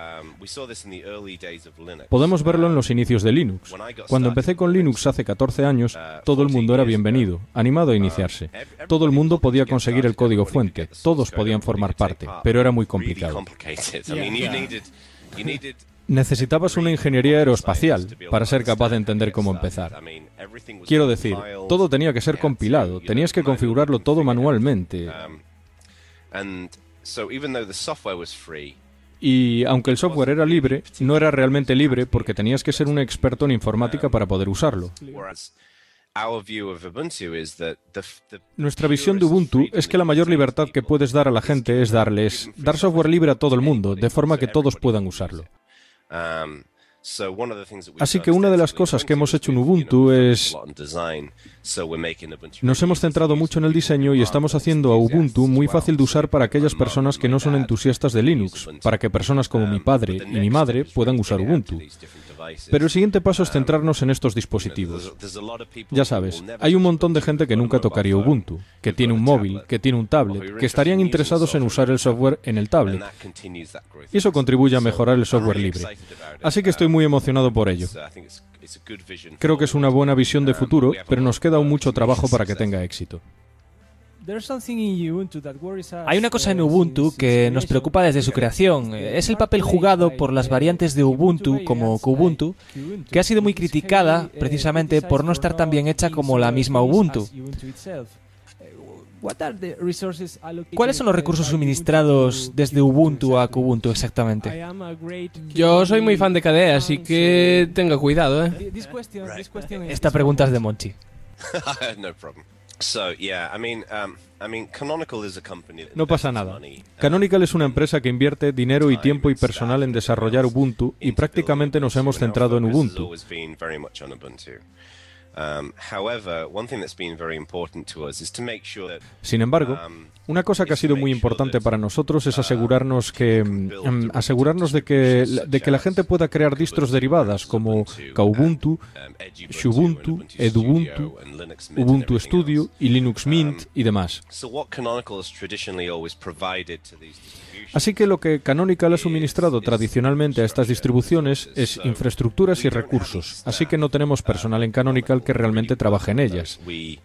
Podemos verlo en los inicios de Linux. Cuando empecé con Linux hace 14 años, todo el mundo era bienvenido, animado a iniciarse. Todo el mundo podía conseguir el código fuente, todos podían formar parte, pero era muy complicado. Necesitabas una ingeniería aeroespacial para ser capaz de entender cómo empezar. Quiero decir, todo tenía que ser compilado, tenías que configurarlo todo manualmente. Y aunque el software era libre, no era realmente libre porque tenías que ser un experto en informática para poder usarlo. Nuestra visión de Ubuntu es que la mayor libertad que puedes dar a la gente es dar software libre a todo el mundo, de forma que todos puedan usarlo. Así que una de las cosas que hemos hecho en Ubuntu es... Nos hemos centrado mucho en el diseño y estamos haciendo a Ubuntu muy fácil de usar para aquellas personas que no son entusiastas de Linux, para que personas como mi padre y mi madre puedan usar Ubuntu. Pero el siguiente paso es centrarnos en estos dispositivos. Ya sabes, hay un montón de gente que nunca tocaría Ubuntu, que tiene un móvil, que tiene un tablet, que estarían interesados en usar el software en el tablet. Y eso contribuye a mejorar el software libre. Así que estoy muy emocionado por ello. Creo que es una buena visión de futuro, pero nos queda aún mucho trabajo para que tenga éxito. Hay una cosa en Ubuntu que nos preocupa desde su creación. Es el papel jugado por las variantes de Ubuntu, como Kubuntu, que ha sido muy criticada precisamente por no estar tan bien hecha como la misma Ubuntu. ¿Cuáles son los recursos suministrados desde Ubuntu a Kubuntu exactamente? Yo soy muy fan de KDE, así que tenga cuidado, ¿eh? Esta pregunta es de Monchi. No pasa nada. Canonical es una empresa que invierte dinero y tiempo y personal en desarrollar Ubuntu y prácticamente nos hemos centrado en Ubuntu. Sin embargo, una cosa que ha sido muy importante para nosotros es asegurarnos de que la gente pueda crear distros derivadas como Kubuntu, Xubuntu, Edubuntu, Ubuntu Studio y Linux Mint y demás. Así que lo que Canonical ha suministrado tradicionalmente a estas distribuciones es infraestructuras y recursos, así que no tenemos personal en Canonical que realmente trabaje en ellas.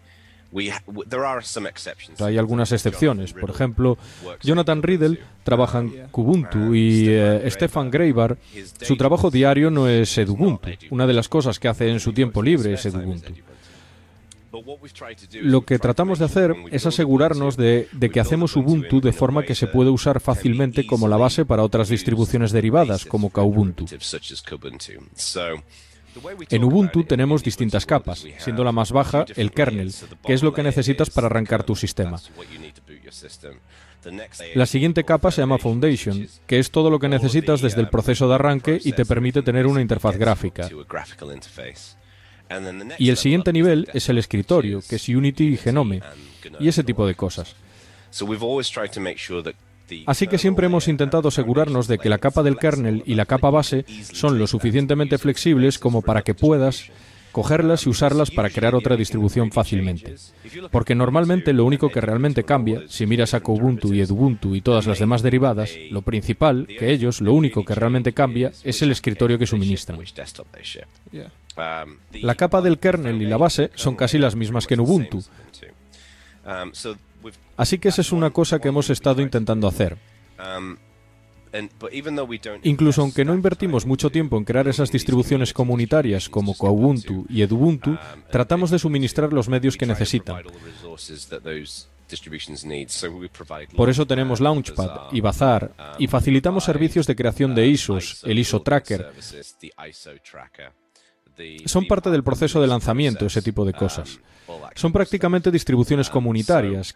Hay algunas excepciones. Por ejemplo, Jonathan Riddle trabaja en Kubuntu y Stefan Greibar, su trabajo diario no es Edubuntu. Una de las cosas que hace en su tiempo libre es Edubuntu. Lo que tratamos de hacer es asegurarnos de que hacemos Ubuntu de forma que se puede usar fácilmente como la base para otras distribuciones derivadas, como Kubuntu. En Ubuntu tenemos distintas capas, siendo la más baja el kernel, que es lo que necesitas para arrancar tu sistema. La siguiente capa se llama Foundation, que es todo lo que necesitas desde el proceso de arranque y te permite tener una interfaz gráfica. Y el siguiente nivel es el escritorio, que es Unity y Genome, y ese tipo de cosas. Así que siempre hemos intentado asegurarnos de que la capa del kernel y la capa base son lo suficientemente flexibles como para que puedas cogerlas y usarlas para crear otra distribución fácilmente. Porque normalmente lo único que realmente cambia, si miras a Kubuntu y Edubuntu y todas las demás derivadas, lo principal, que ellos, lo único que realmente cambia, es el escritorio que suministran. La capa del kernel y la base son casi las mismas que en Ubuntu. Así que esa es una cosa que hemos estado intentando hacer. Incluso aunque no invertimos mucho tiempo en crear esas distribuciones comunitarias como Kubuntu y Edubuntu, tratamos de suministrar los medios que necesitan. Por eso tenemos Launchpad y Bazaar y facilitamos servicios de creación de ISOs, el ISO Tracker. Son parte del proceso de lanzamiento, ese tipo de cosas. Son prácticamente distribuciones comunitarias.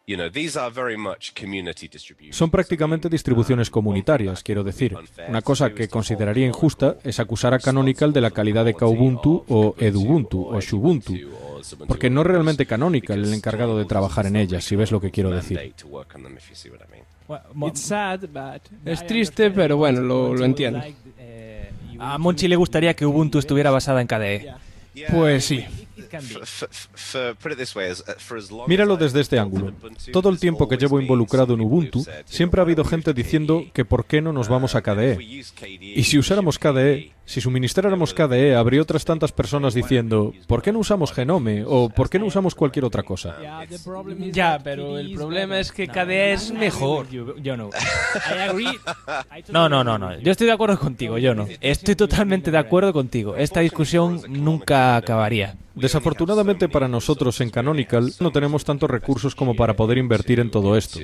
Son prácticamente distribuciones comunitarias, quiero decir. Una cosa que consideraría injusta es acusar a Canonical de la calidad de Kubuntu o Edubuntu o Xubuntu, porque no es realmente Canonical el encargado de trabajar en ellas, si ves lo que quiero decir. Es triste, pero bueno, lo entiendo. A Monchi le gustaría que Ubuntu estuviera basada en KDE. Pues sí. Míralo desde este ángulo. Todo el tiempo que llevo involucrado en Ubuntu, siempre ha habido gente diciendo que por qué no nos vamos a KDE. Y si usáramos KDE, si suministráramos KDE, habría otras tantas personas diciendo ¿por qué no usamos Genome? O ¿por qué no usamos cualquier otra cosa? Ya, pero el problema es que KDE es mejor. Yo no. No. Yo estoy de acuerdo contigo, yo no. Estoy totalmente de acuerdo contigo. Esta discusión nunca acabaría. Desafortunadamente para nosotros en Canonical no tenemos tantos recursos como para poder invertir en todo esto.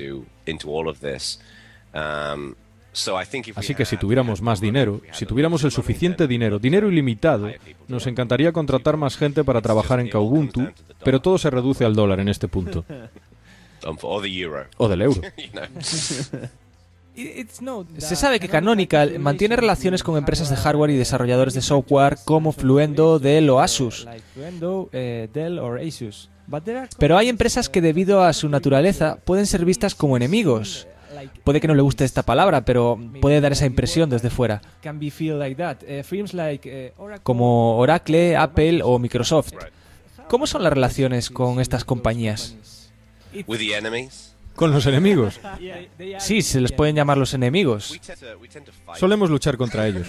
Así que si tuviéramos más dinero, si tuviéramos el suficiente dinero ilimitado, nos encantaría contratar más gente para trabajar en Kubuntu, pero todo se reduce al dólar en este punto. O del euro. Se sabe que Canonical mantiene relaciones con empresas de hardware y desarrolladores de software como Fluendo, Dell o Asus. Pero hay empresas que debido a su naturaleza pueden ser vistas como enemigos. Puede que no le guste esta palabra, pero puede dar esa impresión desde fuera. Como Oracle, Apple o Microsoft. ¿Cómo son las relaciones con estas compañías? ¿Con los enemigos? Sí, se les pueden llamar los enemigos. Solemos luchar contra ellos.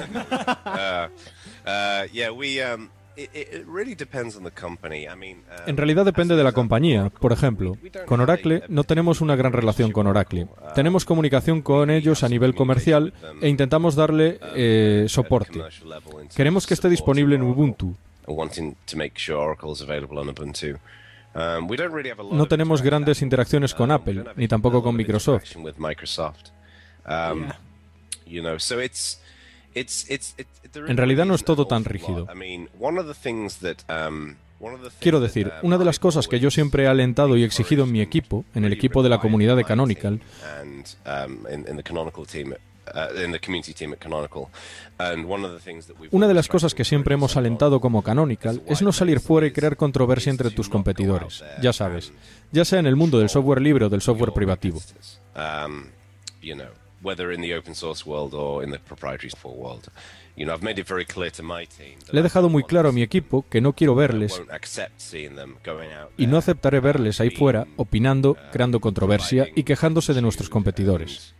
En realidad depende de la compañía. Por ejemplo, con Oracle no tenemos una gran relación con Oracle. Tenemos comunicación con ellos a nivel comercial e intentamos darle soporte. Queremos que esté disponible en Ubuntu. No tenemos grandes interacciones con Apple, ni tampoco con Microsoft. En realidad no es todo tan rígido. Quiero decir, una de las cosas que yo siempre he alentado y exigido en mi equipo, en el equipo de la comunidad de Canonical, una de las cosas que siempre hemos alentado como Canonical es no salir fuera y crear controversia entre tus competidores, ya sabes, ya sea en el mundo del software libre o del software privativo. Le he dejado muy claro a mi equipo que no quiero verles y no aceptaré verles ahí fuera opinando, creando controversia y quejándose de nuestros competidores.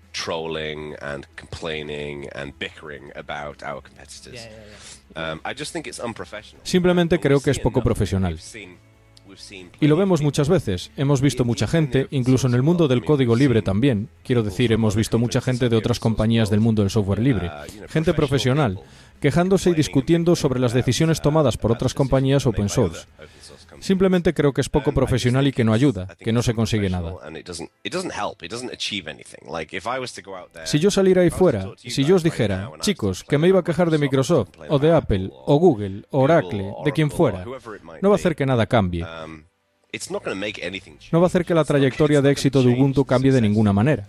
Simplemente creo que es poco profesional. Y lo vemos muchas veces. Hemos visto mucha gente, incluso en el mundo del código libre también. Quiero decir, hemos visto mucha gente de otras compañías del mundo del software libre. Gente profesional, quejándose y discutiendo sobre las decisiones tomadas por otras compañías open source. Simplemente creo que es poco profesional y que no ayuda, que no se consigue nada. Si yo saliera ahí fuera, si yo os dijera, chicos, que me iba a quejar de Microsoft, o de Apple, o Google, o Oracle, de quien fuera, no va a hacer que nada cambie. No va a hacer que la trayectoria de éxito de Ubuntu cambie de ninguna manera.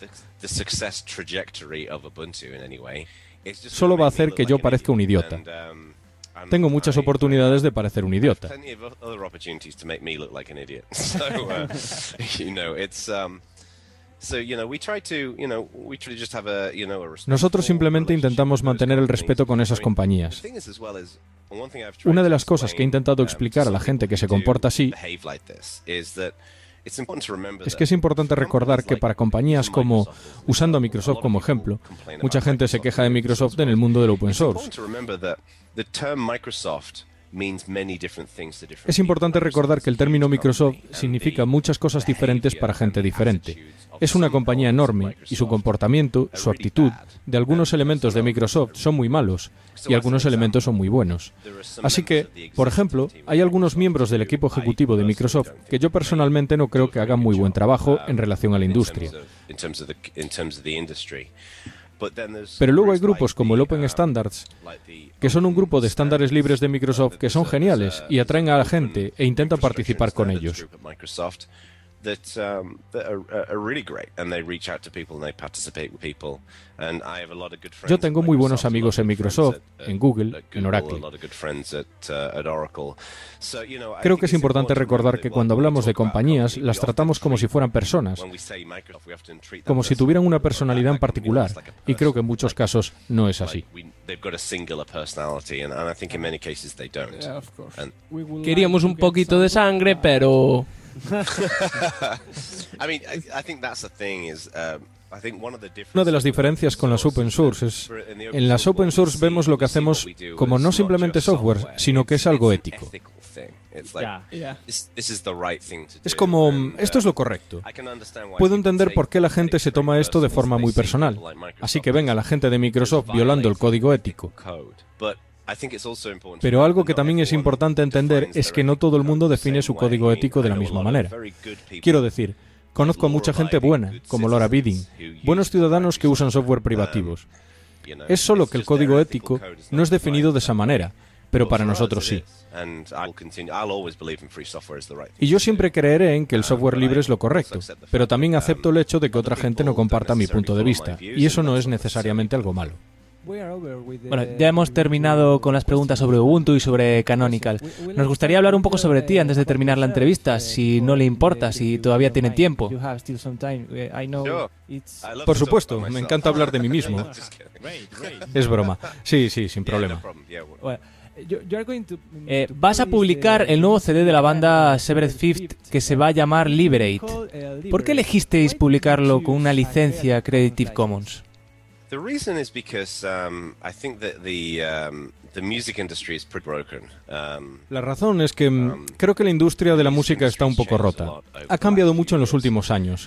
Solo va a hacer que yo parezca un idiota. Tengo muchas oportunidades de parecer un idiota. Nosotros simplemente intentamos mantener el respeto con esas compañías. Una de las cosas que he intentado explicar a la gente que se comporta así es que es importante recordar que para compañías como, usando a Microsoft como ejemplo, mucha gente se queja de Microsoft en el mundo del open source. Es importante recordar que el término Microsoft significa muchas cosas diferentes para gente diferente. Es una compañía enorme y su comportamiento, su actitud, de algunos elementos de Microsoft son muy malos y algunos elementos son muy buenos. Así que, por ejemplo, hay algunos miembros del equipo ejecutivo de Microsoft que yo personalmente no creo que hagan muy buen trabajo en relación a la industria. Pero luego hay grupos como el Open Standards, que son un grupo de estándares libres de Microsoft que son geniales y atraen a la gente e intentan participar con ellos. that are really great, and they reach out to people and they participate with people. And I have a lot of good friends. Yo tengo muy buenos amigos en Microsoft, en Google, en Oracle. Creo que es importante recordar que cuando hablamos de compañías, las tratamos como si fueran personas, como si tuvieran una personalidad en particular, y creo que en muchos casos no es así. Queríamos un poquito de sangre, pero... Una de las diferencias con las open source es, en las open source vemos lo que hacemos como no simplemente software, sino que es algo ético. Es como, esto es lo correcto. Puedo entender por qué la gente se toma esto de forma muy personal. Así que venga la gente de Microsoft violando el código ético. Pero algo que también es importante entender es que no todo el mundo define su código ético de la misma manera. Quiero decir, conozco a mucha gente buena, como Laura Bidding, buenos ciudadanos que usan software privativos. Es solo que el código ético no es definido de esa manera, pero para nosotros sí. Y yo siempre creeré en que el software libre es lo correcto, pero también acepto el hecho de que otra gente no comparta mi punto de vista, y eso no es necesariamente algo malo. Bueno, ya hemos terminado con las preguntas sobre Ubuntu y sobre Canonical. Nos gustaría hablar un poco sobre ti antes de terminar la entrevista, si no le importa, si todavía tiene tiempo. Por supuesto, me encanta hablar de mí mismo. Es broma. Sí, sin problema. Vas a publicar el nuevo CD de la banda Severed Fifth que se va a llamar Liberate. ¿Por qué elegisteis publicarlo con una licencia Creative Commons? The reason is because I think that the music industry is pretty broken. La razón es que creo que la industria de la música está un poco rota. Ha cambiado mucho en los últimos años.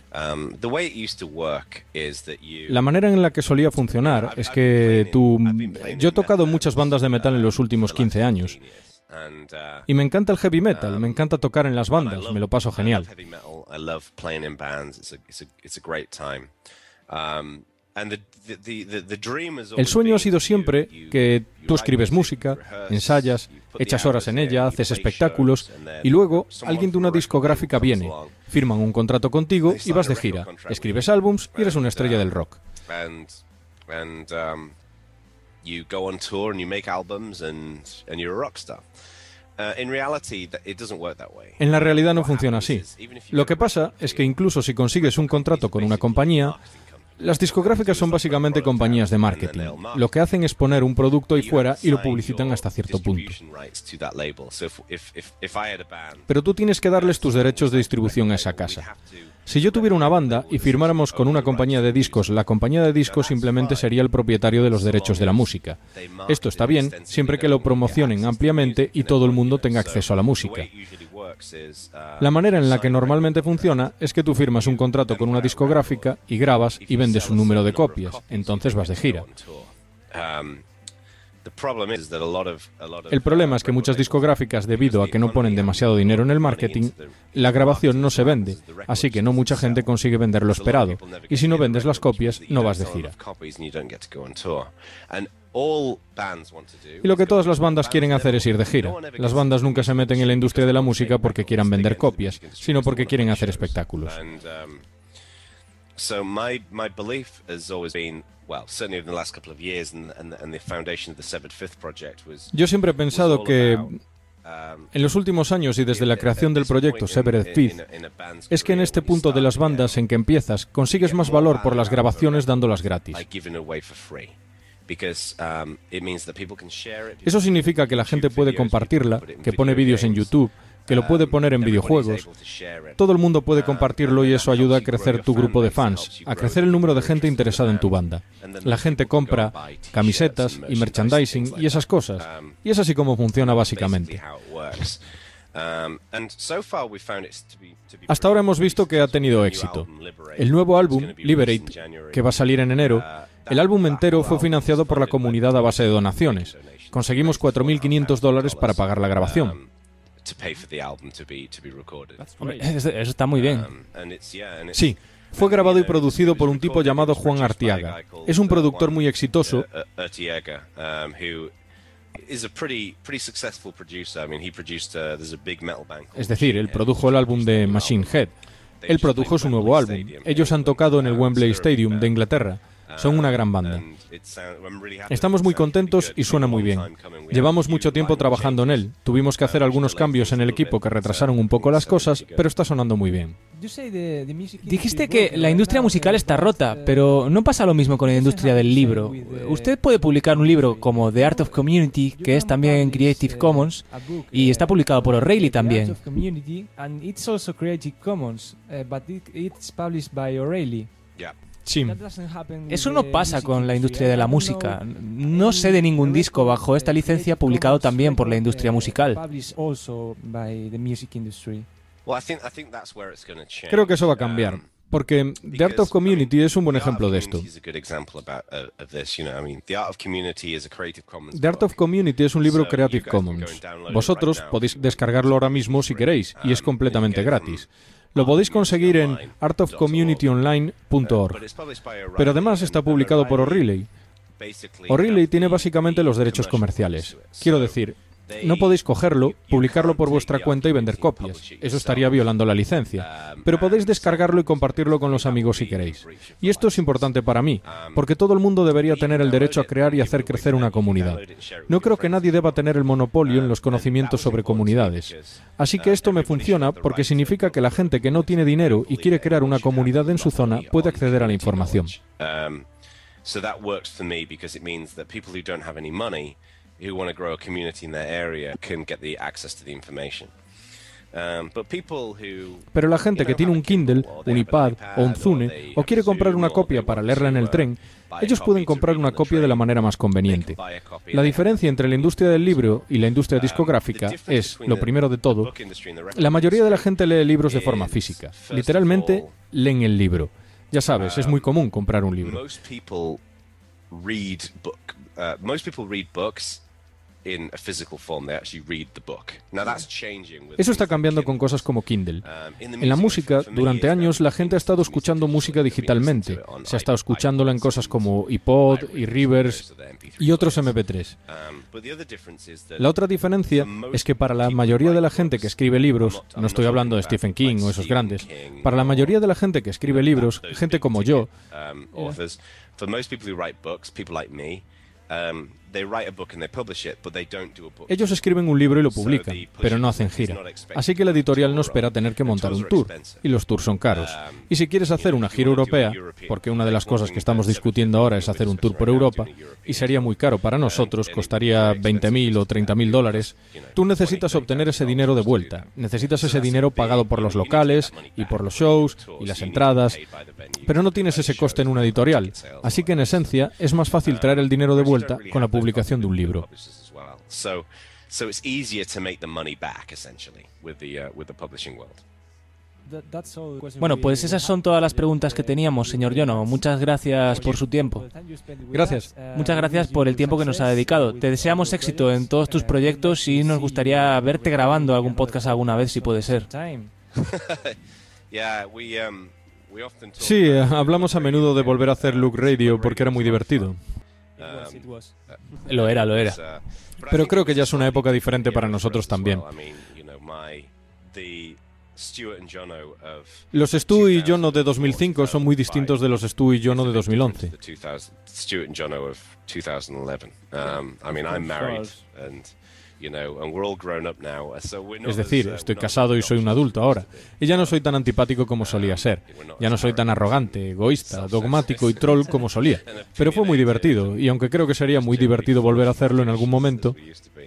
La manera en la que solía funcionar es que yo he tocado muchas bandas de metal en los últimos 15 años. Y me encanta el heavy metal, me encanta tocar en las bandas, me lo paso genial. El sueño ha sido siempre que tú escribes música, ensayas, echas horas en ella, haces espectáculos y luego alguien de una discográfica viene, firman un contrato contigo y vas de gira, escribes álbums y eres una estrella del rock. En la realidad no funciona así. Lo que pasa es que incluso si consigues un contrato con una compañía, las discográficas son básicamente compañías de marketing. Lo que hacen es poner un producto ahí fuera y lo publicitan hasta cierto punto. Pero tú tienes que darles tus derechos de distribución a esa casa. Si yo tuviera una banda y firmáramos con una compañía de discos, la compañía de discos simplemente sería el propietario de los derechos de la música. Esto está bien, siempre que lo promocionen ampliamente y todo el mundo tenga acceso a la música. La manera en la que normalmente funciona es que tú firmas un contrato con una discográfica y grabas y vendes un número de copias, entonces vas de gira. El problema es que muchas discográficas, debido a que no ponen demasiado dinero en el marketing, la grabación no se vende, así que no mucha gente consigue vender lo esperado, y si no vendes las copias, no vas de gira. Y lo que todas las bandas quieren hacer es ir de gira. Las bandas nunca se meten en la industria de la música porque quieran vender copias, sino porque quieren hacer espectáculos. Yo siempre he pensado que en los últimos años y desde la creación del proyecto Severed Fifth es que en este punto de las bandas en que empiezas consigues más valor por las grabaciones dándolas gratis. Eso significa que la gente puede compartirla, que pone vídeos en YouTube, que lo puede poner en videojuegos. Todo el mundo puede compartirlo y eso ayuda a crecer tu grupo de fans, a crecer el número de gente interesada en tu banda. La gente compra camisetas y merchandising y esas cosas. Y es así como funciona básicamente. Hasta ahora hemos visto que ha tenido éxito. El nuevo álbum, Liberate, que va a salir en enero, el álbum entero fue financiado por la comunidad a base de donaciones. Conseguimos $4.500 para pagar la grabación. Hombre, eso está muy bien. Sí, fue grabado y producido por un tipo llamado Juan Artiaga. Es un productor muy exitoso. Es decir, él produjo el álbum de Machine Head. Él produjo su nuevo álbum. Ellos han tocado en el Wembley Stadium de Inglaterra. Son una gran banda. Estamos muy contentos y suena muy bien. Llevamos mucho tiempo trabajando en él. Tuvimos que hacer algunos cambios en el equipo que retrasaron un poco las cosas, pero está sonando muy bien. Dijiste que la industria musical está rota, pero no pasa lo mismo con la industria del libro. Usted puede publicar un libro como The Art of Community, que es también Creative Commons, y está publicado por O'Reilly también. Sí. Eso no pasa con la industria de la música. No sé de ningún disco bajo esta licencia publicado también por la industria musical. Creo que eso va a cambiar, porque The Art of Community es un buen ejemplo de esto. The Art of Community es un libro Creative Commons. Vosotros podéis descargarlo ahora mismo si queréis, y es completamente gratis. Lo podéis conseguir en artofcommunityonline.org. Pero además está publicado por O'Reilly. O'Reilly tiene básicamente los derechos comerciales. Quiero decir, no podéis cogerlo, publicarlo por vuestra cuenta y vender copias. Eso estaría violando la licencia. Pero podéis descargarlo y compartirlo con los amigos si queréis. Y esto es importante para mí, porque todo el mundo debería tener el derecho a crear y hacer crecer una comunidad. No creo que nadie deba tener el monopolio en los conocimientos sobre comunidades. Así que esto me funciona porque significa que la gente que no tiene dinero y quiere crear una comunidad en su zona puede acceder a la información. Who want to grow a community in their area can get the access to the information. Pero la gente que tiene un Kindle, un iPad o un Zune o quiere comprar una copia para leerla en el tren, ellos pueden comprar una copia de la manera más conveniente. La diferencia entre la industria del libro y la industria discográfica es, lo primero de todo, la mayoría de la gente lee libros de forma física. Literalmente, leen el libro. Ya sabes, es muy común comprar un libro. Most people read books in a physical form. They actually read the book. Now that's changing with Eso está cambiando con cosas como Kindle. En la música, durante años, la gente ha estado escuchando música digitalmente. Se ha estado escuchándola en cosas como iPod, iRivers y otros MP3. La otra diferencia es que para la mayoría de la gente que escribe libros, no estoy hablando de Stephen King o esos grandes, para la mayoría de la gente que escribe libros, gente como yo, for most people who write books, people like me, they write a book and they publish it, but they don't do a book. Ellos escriben un libro y lo publican, pero no hacen gira. Así que la editorial no espera tener que montar un tour, y los tours son caros. Y si quieres hacer una gira europea, porque una de las cosas que estamos discutiendo ahora es hacer un tour por Europa, y sería muy caro para nosotros, costaría $20,000 o $30,000, tú necesitas obtener ese dinero de vuelta. Necesitas ese dinero pagado por los locales, y por los shows, y las entradas, pero no tienes ese coste en una editorial. Así que en esencia, es más fácil traer el dinero de vuelta con la publicación de un libro. So it's easier to make the money back essentially with the publishing world. Bueno, pues esas son todas las preguntas que teníamos, señor Jono. Muchas gracias por su tiempo. Gracias. Muchas gracias por el tiempo que nos ha dedicado. Te deseamos éxito en todos tus proyectos y nos gustaría verte grabando algún podcast alguna vez, si puede ser. Sí, hablamos a menudo de volver a hacer Look Radio porque era muy divertido. Lo era. Pero creo que ya es una época diferente para nosotros también. Los Stu y Jono de 2005 son muy distintos de los Stu y Jono de 2011. Es decir, estoy casado y soy un adulto ahora. Y ya no soy tan antipático como solía ser. Ya no soy tan arrogante, egoísta, dogmático y troll como solía. Pero fue muy divertido, y aunque creo que sería muy divertido volver a hacerlo en algún momento,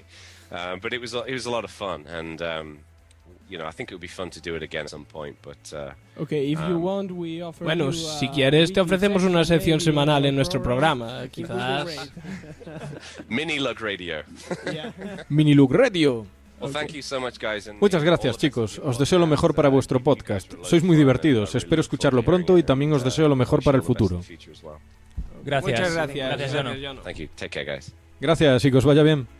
Bueno, si quieres te ofrecemos una sección semanal en nuestro programa, quizás. Mini Look Radio. Mini Look Radio. Well, thank you so much, guys, and Muchas gracias, chicos. Os deseo lo mejor para vuestro podcast. Sois muy divertidos. Espero escucharlo pronto y también os deseo lo mejor para el futuro. Gracias. Muchas gracias. Gracias, Jono. Thank you. Take care, guys. Gracias y que os vaya bien.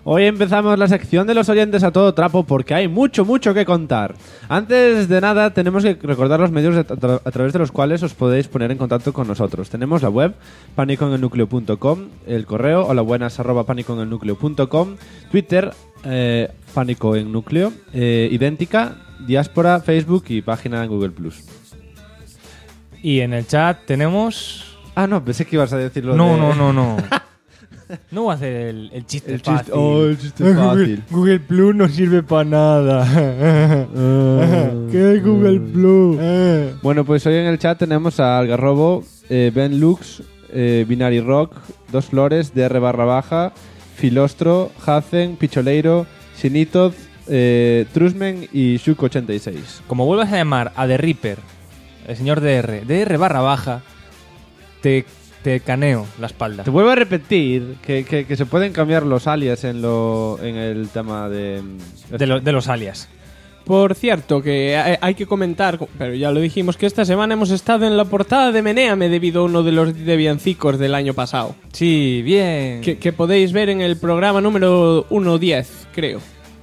Hoy empezamos la sección de los oyentes a todo trapo porque hay mucho que contar. Antes de nada, tenemos que recordar los medios a través de los cuales os podéis poner en contacto con nosotros. Tenemos la web, panicoenelnucleo.com, el correo, holabuenas@panicoenelnucleo.com, Twitter, Pánico en Núcleo, Idéntica, Diáspora, Facebook y página en Google+. Y en el chat tenemos... Ah, no, pensé que ibas a decirlo No. No voy a hacer el chiste fácil. El chiste fácil. Google Plus no sirve para nada. ¿Qué es Google Plus? Bueno, pues hoy en el chat tenemos a Algarrobo, Ben Lux, Binary Rock, Dos Flores, DR_, Filostro, Hazen, Picholeiro, Sinitoz, Trusmen y Shuk86. Como vuelvas a llamar a The Reaper, el señor DR_, te caneo la espalda. Te vuelvo a repetir que se pueden cambiar los alias en el tema de los alias. Por cierto, que hay que comentar, pero ya lo dijimos, que esta semana hemos estado en la portada de Menéame debido a uno de los villancicos del año pasado. Sí, bien. Que podéis ver en el programa número 1.10, creo.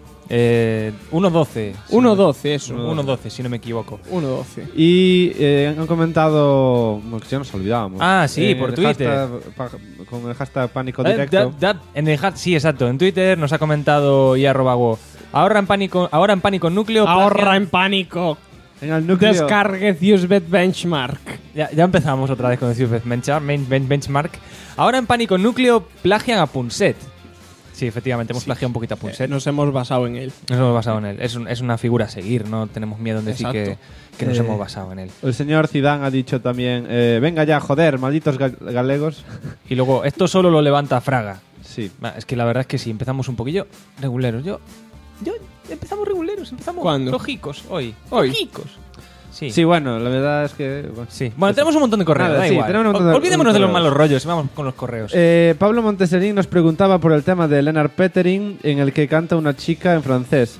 1.12. 1.12, eso. 1.12, si no me equivoco. 1.12. Y han comentado, que ya nos olvidábamos. Ah, sí, por Twitter. Con el hashtag Pánico Directo. Sí, exacto. En Twitter nos ha comentado @go. Ahora en pánico en núcleo. Ahorra en pánico. En el núcleo. Descargue Thusbet Benchmark. Ya empezamos otra vez con el Thusbet Benchmark. Ahora en pánico en núcleo plagian a Punset. Sí, efectivamente, hemos plagiado un poquito a Punset. Nos hemos basado en él. Es una figura a seguir, no tenemos miedo en decir que nos hemos basado en él. El señor Zidane ha dicho también, venga ya, joder, malditos galegos. Y luego, esto solo lo levanta Fraga. Sí. Es que la verdad es que sí, empezamos un poquillo reguleros. Yo empezamos reguleros, empezamos ¿Cuándo? lojicos hoy. Lojicos. Sí, bueno, la verdad es que... Bueno, tenemos un montón de correos, da igual. Olvidémonos de los malos rollos y vamos con los correos. Pablo Monteserín nos preguntaba por el tema de Lennart Petering, en el que canta una chica en francés.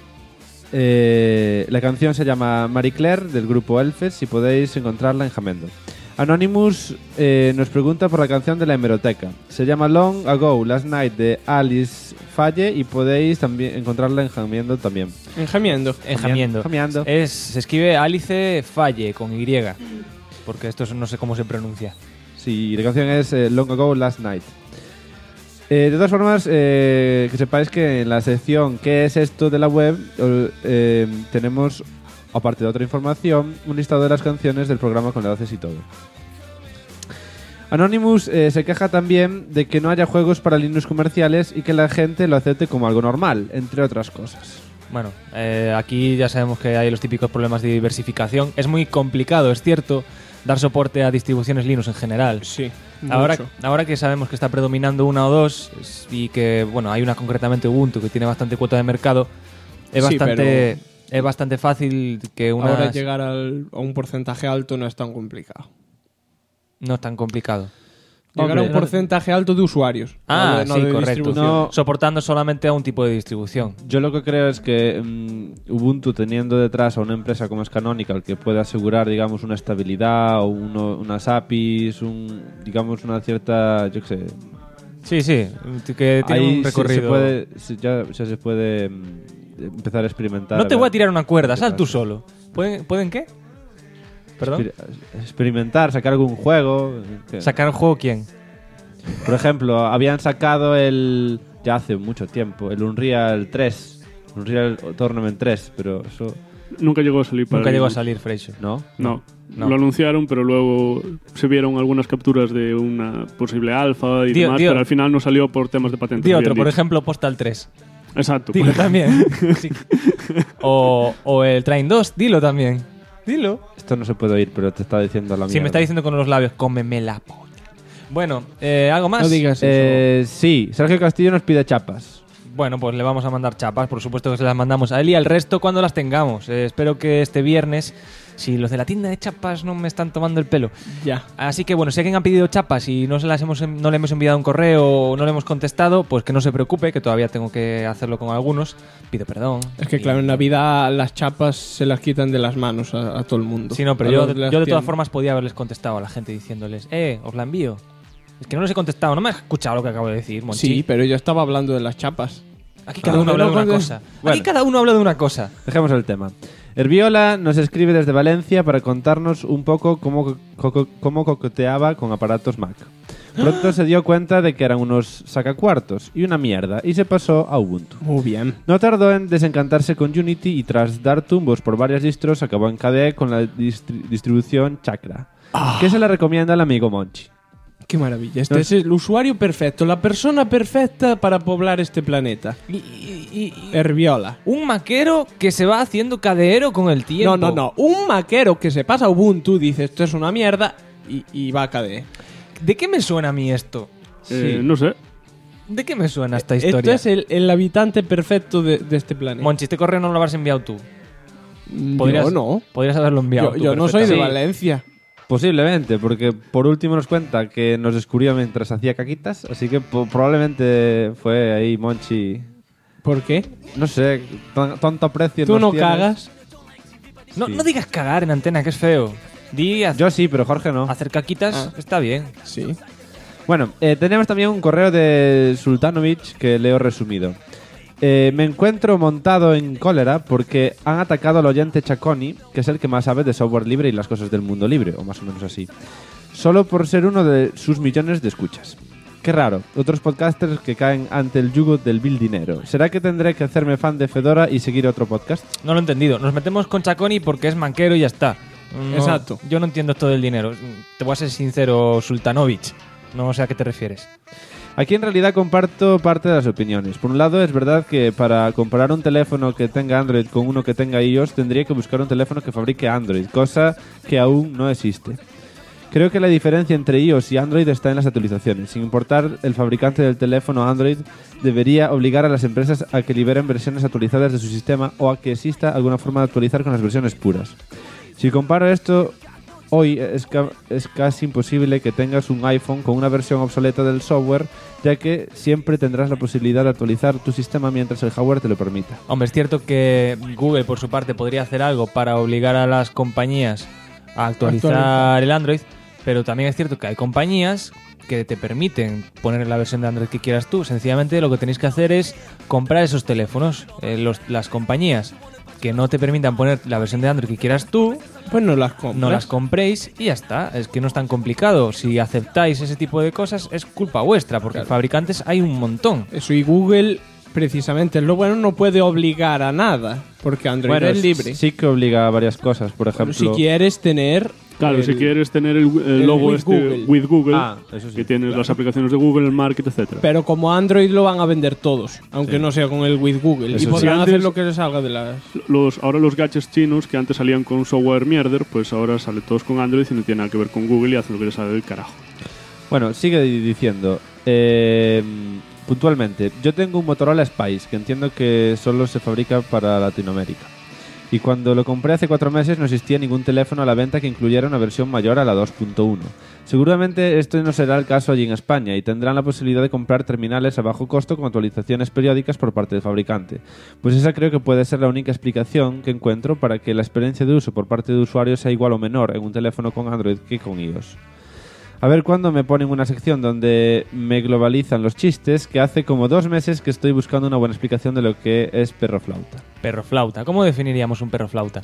La canción se llama Marie Claire, del grupo Elfes, si podéis encontrarla en Jamendo. Anonymous nos pregunta por la canción de la hemeroteca. Se llama Long Ago, Last Night, de Alice Falle, y podéis también encontrarla en Jamiendo también. En Jamiendo. Se escribe Alice Falle con Y, porque esto no sé cómo se pronuncia. Sí, la canción es Long Ago, Last Night. De todas formas, que sepáis que en la sección ¿qué es esto? De la web tenemos, aparte de otra información, un listado de las canciones del programa con enlaces y todo. Anonymous se queja también de que no haya juegos para Linux comerciales y que la gente lo acepte como algo normal, entre otras cosas. Bueno, aquí ya sabemos que hay los típicos problemas de diversificación. Es muy complicado, es cierto, dar soporte a distribuciones Linux en general. Sí. Ahora que sabemos que está predominando una o dos y que, bueno, hay una concretamente Ubuntu que tiene bastante cuota de mercado, es bastante fácil que una... Ahora llegar a un porcentaje alto no es tan complicado. No es tan complicado. Llegar a un porcentaje alto de usuarios. Sí, correcto. No, soportando solamente a un tipo de distribución. Yo lo que creo es que Ubuntu, teniendo detrás a una empresa como es Canonical, que puede asegurar, digamos, una estabilidad o unas APIs, digamos, una cierta, yo qué sé... Sí, que tiene un recorrido... Se puede empezar a experimentar. No te voy a tirar una cuerda, sal tú solo. ¿Pueden qué? ¿Perdón? Experimentar, sacar algún juego. ¿Sacar un juego quién? Por ejemplo, habían sacado ya hace mucho tiempo, el Unreal 3, Unreal Tournament 3, pero eso... Nunca llegó a salir para Nunca llegó a salir, Freixo. ¿No? No. Lo anunciaron, pero luego se vieron algunas capturas de una posible alfa y demás, pero al final no salió por temas de patentes. Di otro, por ejemplo, Postal 3. Exacto. Dilo también. Sí. O el Train 2, dilo también. Dilo. Esto no se puede oír, pero te está diciendo la mierda. Sí, me está diciendo con los labios, cómeme la polla. Bueno, ¿algo más? No digas eso. Sí, Sergio Castillo nos pide chapas. Bueno, pues le vamos a mandar chapas, por supuesto que se las mandamos a él y al resto cuando las tengamos. Espero que este viernes, si los de la tienda de chapas no me están tomando el pelo. Ya. Así que bueno, si alguien ha pedido chapas y no le hemos enviado un correo o no le hemos contestado, pues que no se preocupe, que todavía tengo que hacerlo con algunos. Pido perdón. Es que claro, en Navidad las chapas se las quitan de las manos a todo el mundo. Sí, no, pero yo de todas formas podía haberles contestado a la gente diciéndoles, os la envío. Es que no les he contestado, no me has escuchado lo que acabo de decir, Monchi. Sí, pero yo estaba hablando de las chapas. Aquí cada uno habla de una cosa. Bueno. Aquí cada uno habla de una cosa. Dejemos el tema. Herbiola nos escribe desde Valencia para contarnos un poco cómo coqueteaba con aparatos Mac. Pronto se dio cuenta de que eran unos sacacuartos y una mierda y se pasó a Ubuntu. Muy bien. No tardó en desencantarse con Unity y tras dar tumbos por varias distros acabó en KDE con la distribución Chakra, que se la recomienda al amigo Monchi. Qué maravilla. Este es el usuario perfecto, la persona perfecta para poblar este planeta. Herbiola. Un maquero que se va haciendo cadeero con el tiempo. No. Un maquero que se pasa a Ubuntu, dice esto es una mierda y va a KDE. ¿De qué me suena a mí esto? No sé. ¿De qué me suena esta historia? Esto es el habitante perfecto de este planeta. Monchi, este correo no lo habrás enviado tú. Yo no. Podrías haberlo enviado tú. Yo no soy de Valencia. Posiblemente, porque por último nos cuenta que nos descubrió mientras hacía caquitas, así que probablemente fue ahí Monchi. ¿Por qué? No sé, tonto precio. ¿Tú no tienes. cagas? No digas cagar en antena, que es feo. Yo sí, pero Jorge no. Hacer caquitas está bien. Sí. Bueno, tenemos también un correo de Sultanovich que leo resumido. Me encuentro montado en cólera porque han atacado al oyente Chaconi, que es el que más sabe de software libre y las cosas del mundo libre, o más o menos así. Solo por ser uno de sus millones de escuchas. Qué raro, otros podcasters que caen ante el yugo del vil dinero. ¿Será que tendré que hacerme fan de Fedora y seguir otro podcast? No lo he entendido. Nos metemos con Chaconi porque es manquero y ya está. No, exacto. Yo no entiendo esto del dinero. Te voy a ser sincero, Sultanovich. No sé a qué te refieres. Aquí en realidad comparto parte de las opiniones. Por un lado, es verdad que para comparar un teléfono que tenga Android con uno que tenga iOS, tendría que buscar un teléfono que fabrique Android, cosa que aún no existe. Creo que la diferencia entre iOS y Android está en las actualizaciones. Sin importar el fabricante del teléfono Android, debería obligar a las empresas a que liberen versiones actualizadas de su sistema o a que exista alguna forma de actualizar con las versiones puras. Si comparo esto, hoy es casi imposible que tengas un iPhone con una versión obsoleta del software, ya que siempre tendrás la posibilidad de actualizar tu sistema mientras el hardware te lo permita. Hombre, es cierto que Google, por su parte, podría hacer algo para obligar a las compañías a actualizar el Android, pero también es cierto que hay compañías que te permiten poner la versión de Android que quieras tú. Sencillamente lo que tenéis que hacer es comprar esos teléfonos. Las compañías que no te permitan poner la versión de Android que quieras tú, pues no las compras. No las compréis y ya está. Es que no es tan complicado. Si aceptáis ese tipo de cosas es culpa vuestra, porque fabricantes hay un montón. Eso, y Google, precisamente, lo bueno, no puede obligar a nada, porque Android es libre. Sí que obliga a varias cosas, por ejemplo. Si quieres tener... Claro, si quieres tener el logo with Google. With Google, eso sí, que tienes las aplicaciones de Google, el Market, etcétera. Pero como Android lo van a vender todos, aunque no sea con el with Google. Eso y podrán sí. hacer lo que les salga de las... Ahora los gadgets chinos que antes salían con software mierder, pues ahora salen todos con Android y no tienen nada que ver con Google y hacen lo que les sale del carajo. Bueno, sigue diciendo. Puntualmente, yo tengo un Motorola Spice que entiendo que solo se fabrica para Latinoamérica. Y cuando lo compré hace 4 meses no existía ningún teléfono a la venta que incluyera una versión mayor a la 2.1. Seguramente esto no será el caso allí en España y tendrán la posibilidad de comprar terminales a bajo costo con actualizaciones periódicas por parte del fabricante. Pues esa creo que puede ser la única explicación que encuentro para que la experiencia de uso por parte de usuarios sea igual o menor en un teléfono con Android que con iOS. A ver cuándo me ponen una sección donde me globalizan los chistes, que hace como 2 meses que estoy buscando una buena explicación de lo que es perro flauta. Perro flauta. ¿Cómo definiríamos un perro flauta?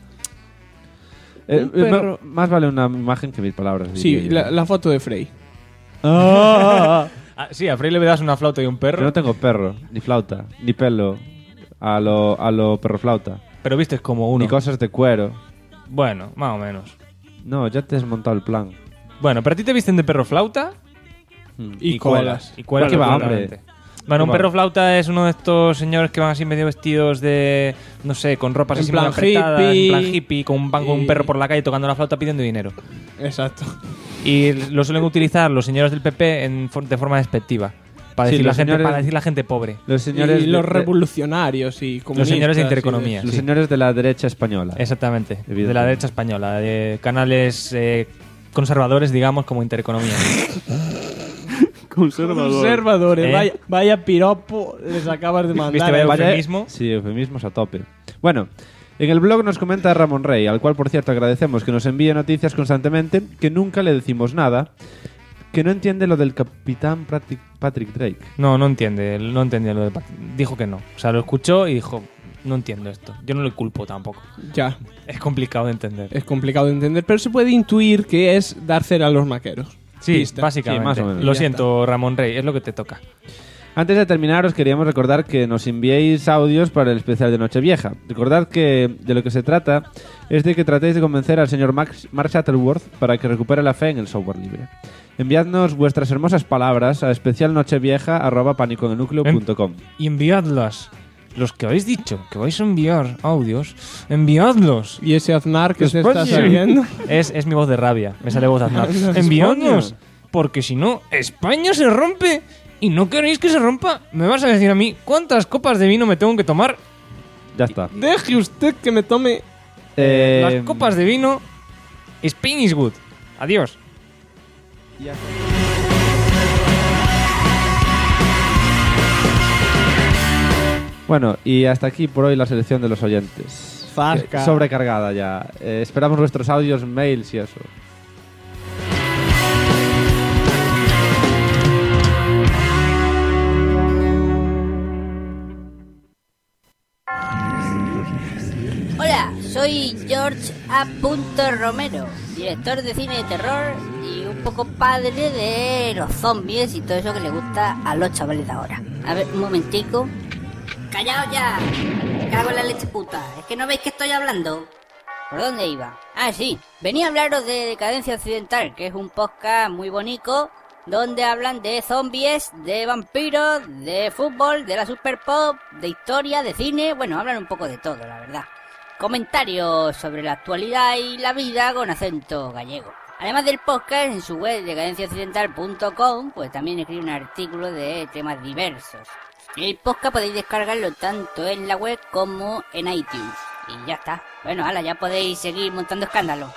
Más vale una imagen que 1000 palabras. Sí, la foto de Frey. Sí, a Frey le das una flauta y un perro. Yo no tengo perro, ni flauta, ni pelo a lo perro flauta. Pero vistes como uno. Ni cosas de cuero. Bueno, más o menos. No, ya te has montado el plan. Bueno, pero a ti te visten de perro flauta y colas. Y cuelas. ¿Qué va, hombre? Bueno, un perro flauta es uno de estos señores que van así medio vestidos de, no sé, con ropas así muy apretadas, en plan hippie, van con un perro por la calle tocando la flauta pidiendo dinero. Exacto. Y lo suelen utilizar los señores del PP de forma despectiva. Para decir, para decir la gente pobre. Los señores y los revolucionarios y comunistas. Los señores de Intereconomía. Los señores de la derecha española. Exactamente, de la derecha española, de canales conservadores, digamos, como Intereconomía. Conservadores. Vaya piropo les acabas de mandar. ¿Viste vaya eufemismo? Sí, eufemismos a tope. Bueno, en el blog nos comenta Ramón Rey, al cual por cierto agradecemos que nos envíe noticias constantemente, que nunca le decimos nada, que no entiende lo del capitán Patrick Drake. No entiende lo de dijo que no. O sea, lo escuchó y dijo, no entiendo esto. Yo no le culpo tampoco. Ya. Es complicado de entender. Es complicado de entender, pero se puede intuir que es dar cera a los maqueros. Sí, Pista. básicamente. Sí, más o menos. Lo siento, Ramón Rey, es lo que te toca. Antes de terminar, os queríamos recordar que nos enviéis audios para el especial de Nochevieja. Recordad que de lo que se trata es de que tratéis de convencer al señor Mark Shuttleworth para que recupere la fe en el software libre. Enviadnos vuestras hermosas palabras a especialnochevieja@panicoenelnucleo.com. Y enviadlas. Los que habéis dicho que vais a enviar audios, enviadlos. ¿Y ese Aznar que se está saliendo? Es mi voz de rabia. Me sale voz de Aznar. Enviadnos. Porque si no, España se rompe. ¿Y no queréis que se rompa? ¿Me vas a decir a mí cuántas copas de vino me tengo que tomar? Ya está. Deje usted que me tome las copas de vino. Spain is good. Adiós. Bueno, y hasta aquí por hoy la selección de los oyentes. Zasca. Sobrecargada ya. Esperamos vuestros audios, mails y eso. Hola, soy George A. Romero, director de cine de terror y un poco padre de los zombies y todo eso que le gusta a los chavales de ahora. A ver, un momentico. ¡Callaos ya! Cago en la leche puta. ¿Es que no veis que estoy hablando? ¿Por dónde iba? Ah, sí. Venía a hablaros de Decadencia Occidental, que es un podcast muy bonito donde hablan de zombies, de vampiros, de fútbol, de la super pop, de historia, de cine. Bueno, hablan un poco de todo, la verdad. Comentarios sobre la actualidad y la vida con acento gallego. Además del podcast, en su web decadenciaoccidental.com, pues también escribe un artículo de temas diversos. El podcast podéis descargarlo tanto en la web como en iTunes. Y ya está. Bueno, hala, ya podéis seguir montando escándalos.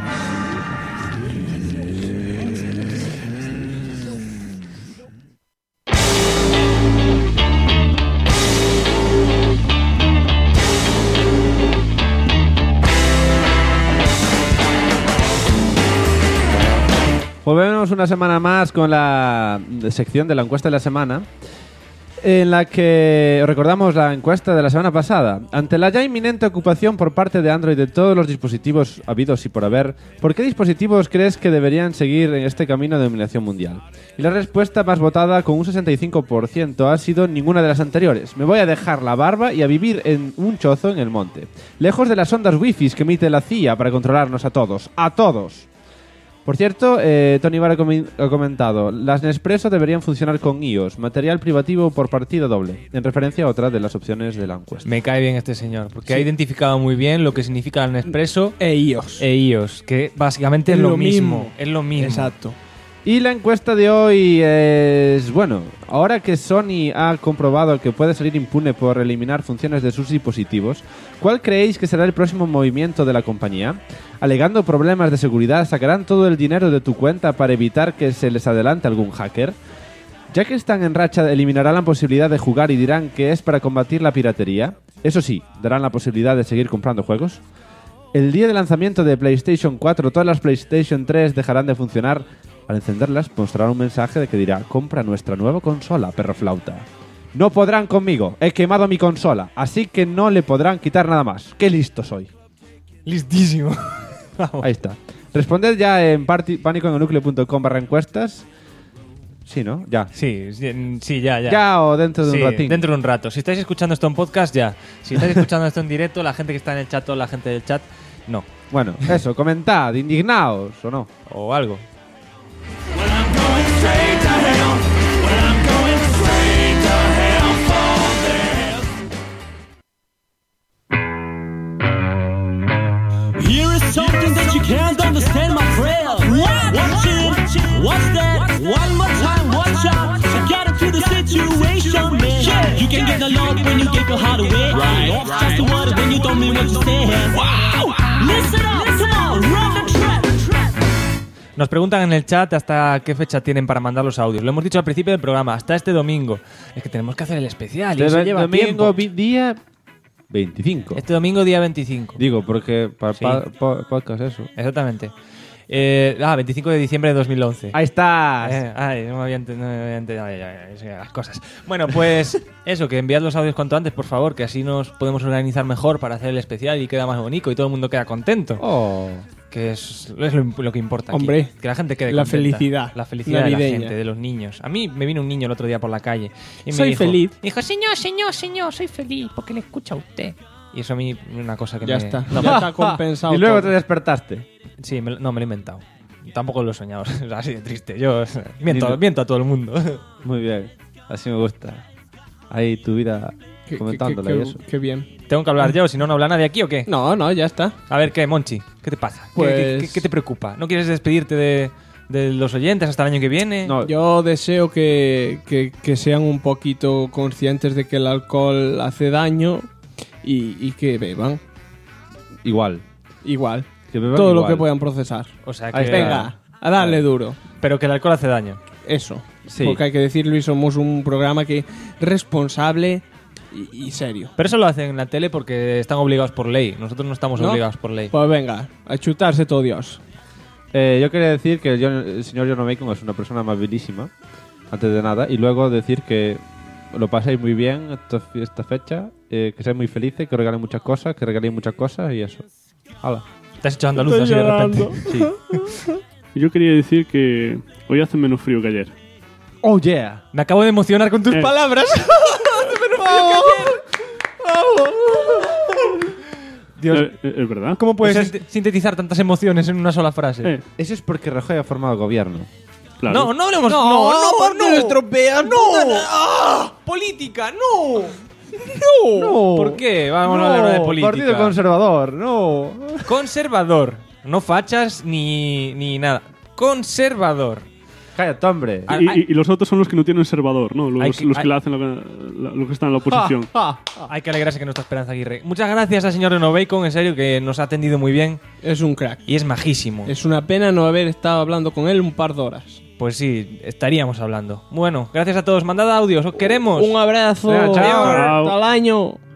Volvemos una semana más con la sección de la encuesta de la semana, en la que recordamos la encuesta de la semana pasada. Ante la ya inminente ocupación por parte de Android de todos los dispositivos habidos y por haber, ¿por qué dispositivos crees que deberían seguir en este camino de dominación mundial? Y la respuesta más votada, con un 65%, ha sido ninguna de las anteriores. Me voy a dejar la barba y a vivir en un chozo en el monte, lejos de las ondas wifi que emite la CIA para controlarnos a todos. ¡A todos! Por cierto, Tony Bar ha comentado: las Nespresso deberían funcionar con iOS, material privativo por partida doble, en referencia a otra de las opciones de la encuesta. Me cae bien este señor, porque ha identificado muy bien lo que significa el Nespresso e iOS. Que básicamente es lo mismo. Es lo mismo. Exacto. Y la encuesta de hoy es, bueno, ahora que Sony ha comprobado que puede salir impune por eliminar funciones de sus dispositivos, ¿cuál creéis que será el próximo movimiento de la compañía? Alegando problemas de seguridad, ¿sacarán todo el dinero de tu cuenta para evitar que se les adelante algún hacker? Ya que están en racha, ¿eliminarán la posibilidad de jugar y dirán que es para combatir la piratería? Eso sí, ¿darán la posibilidad de seguir comprando juegos? El día de lanzamiento de PlayStation 4, todas las PlayStation 3 dejarán de funcionar. Al encenderlas, mostrarán un mensaje de que dirá: compra nuestra nueva consola, perro flauta. No podrán conmigo, he quemado mi consola, así que no le podrán quitar nada más. ¡Qué listo soy! Listísimo. Ahí está. Responded ya en panicoenelnucleo.com/encuestas. Sí, ¿no? Ya. Sí, ya. Ya o dentro de un ratín. Dentro de un rato. Si estáis escuchando esto en podcast, ya. Si estáis escuchando esto en directo, la gente que está en el chat o la gente del chat, no. Bueno, eso, comentad, indignaos o no. O algo. Here is something that you can't understand, my friend. Watch it, watch that, one more time, watch out. I got into the situation, man. You can get a lot when you give your heart away. Right. Just a word when you don't mean what you say. Wow. Listen up, come on, run the track. Nos preguntan en el chat hasta qué fecha tienen para mandar los audios. Lo hemos dicho al principio del programa, hasta este domingo. Es que tenemos que hacer el especial y eso lleva domingo, tiempo. Día 25. Este domingo día 25. Digo, porque para Sí. podcast eso. Exactamente. 25 de diciembre de 2011. Ahí estás. No me había entendido las cosas. Bueno, pues eso, que enviad los audios cuanto antes, por favor, que así nos podemos organizar mejor para hacer el especial y queda más bonito y todo el mundo queda contento. Que es lo que importa aquí. Hombre, que la gente quede la contenta. felicidad. La felicidad navideña. de la gente, de los niños. A mí me vino un niño el otro día por la calle y Soy me dijo, feliz. Dijo, señor, soy feliz porque le escucha a usted. Y eso a mí es una cosa que Ya me... está, No, ya está compensado. Y luego todo. te despertaste. Sí, me lo he inventado. Tampoco lo he soñado, es así de triste. Yo miento a todo el mundo. Muy bien, así me gusta. Ahí tu vida comentándola y eso. Qué bien. ¿Tengo que hablar yo? Si no, ¿no habla nadie aquí o qué? No, ya está. A ver, ¿qué, Monchi? ¿Qué te pasa? Pues- ¿Qué te preocupa? ¿No quieres despedirte de los oyentes hasta el año que viene? No, Yo deseo que sean un poquito conscientes de que el alcohol hace daño y que beban. igual. Que beban Todo lo igual. que puedan procesar. O sea, Ahí que... está. Venga, a darle duro. Pero que el alcohol hace daño. Eso. Sí. Porque hay que decirlo y somos un programa que responsable y serio. Pero eso lo hacen en la tele porque están obligados por ley. Nosotros no estamos ¿No? obligados por ley. Pues venga, a chutarse todo Dios. Yo quería decir que el señor John Bacon es una persona amabilísima, antes de nada, y luego decir que lo paséis muy bien esta fecha, que seáis muy felices, que os regalen muchas cosas, y eso. ¡Hala! Te has hecho andaluz así de repente. Sí. Yo quería decir que hoy hace menos frío que ayer. ¡Oh, yeah! Me acabo de emocionar con tus palabras. Dios, ¿Es verdad? ¿cómo puedes sintetizar tantas emociones en una sola frase? Eso es porque Rajoy ha formado gobierno. Claro. No hablemos. No, estropeas. Política, no. No. ¿Por qué? Vamos a hablar de política. Partido Conservador, no. Conservador. No fachas ni nada. Conservador. Cállate, hombre. Y los otros son los que no tienen observador, ¿no? Los que le hacen lo que están en la oposición. Hay que alegrarse que no está Esperanza Aguirre. Muchas gracias al señor Reno Bacon, en serio, que nos ha atendido muy bien. Es un crack. Y es majísimo. Es una pena no haber estado hablando con él un par de horas. Pues sí, estaríamos hablando. Bueno, gracias a todos. Mandad audios, os queremos. Un abrazo. Venga, chao. Hasta el año.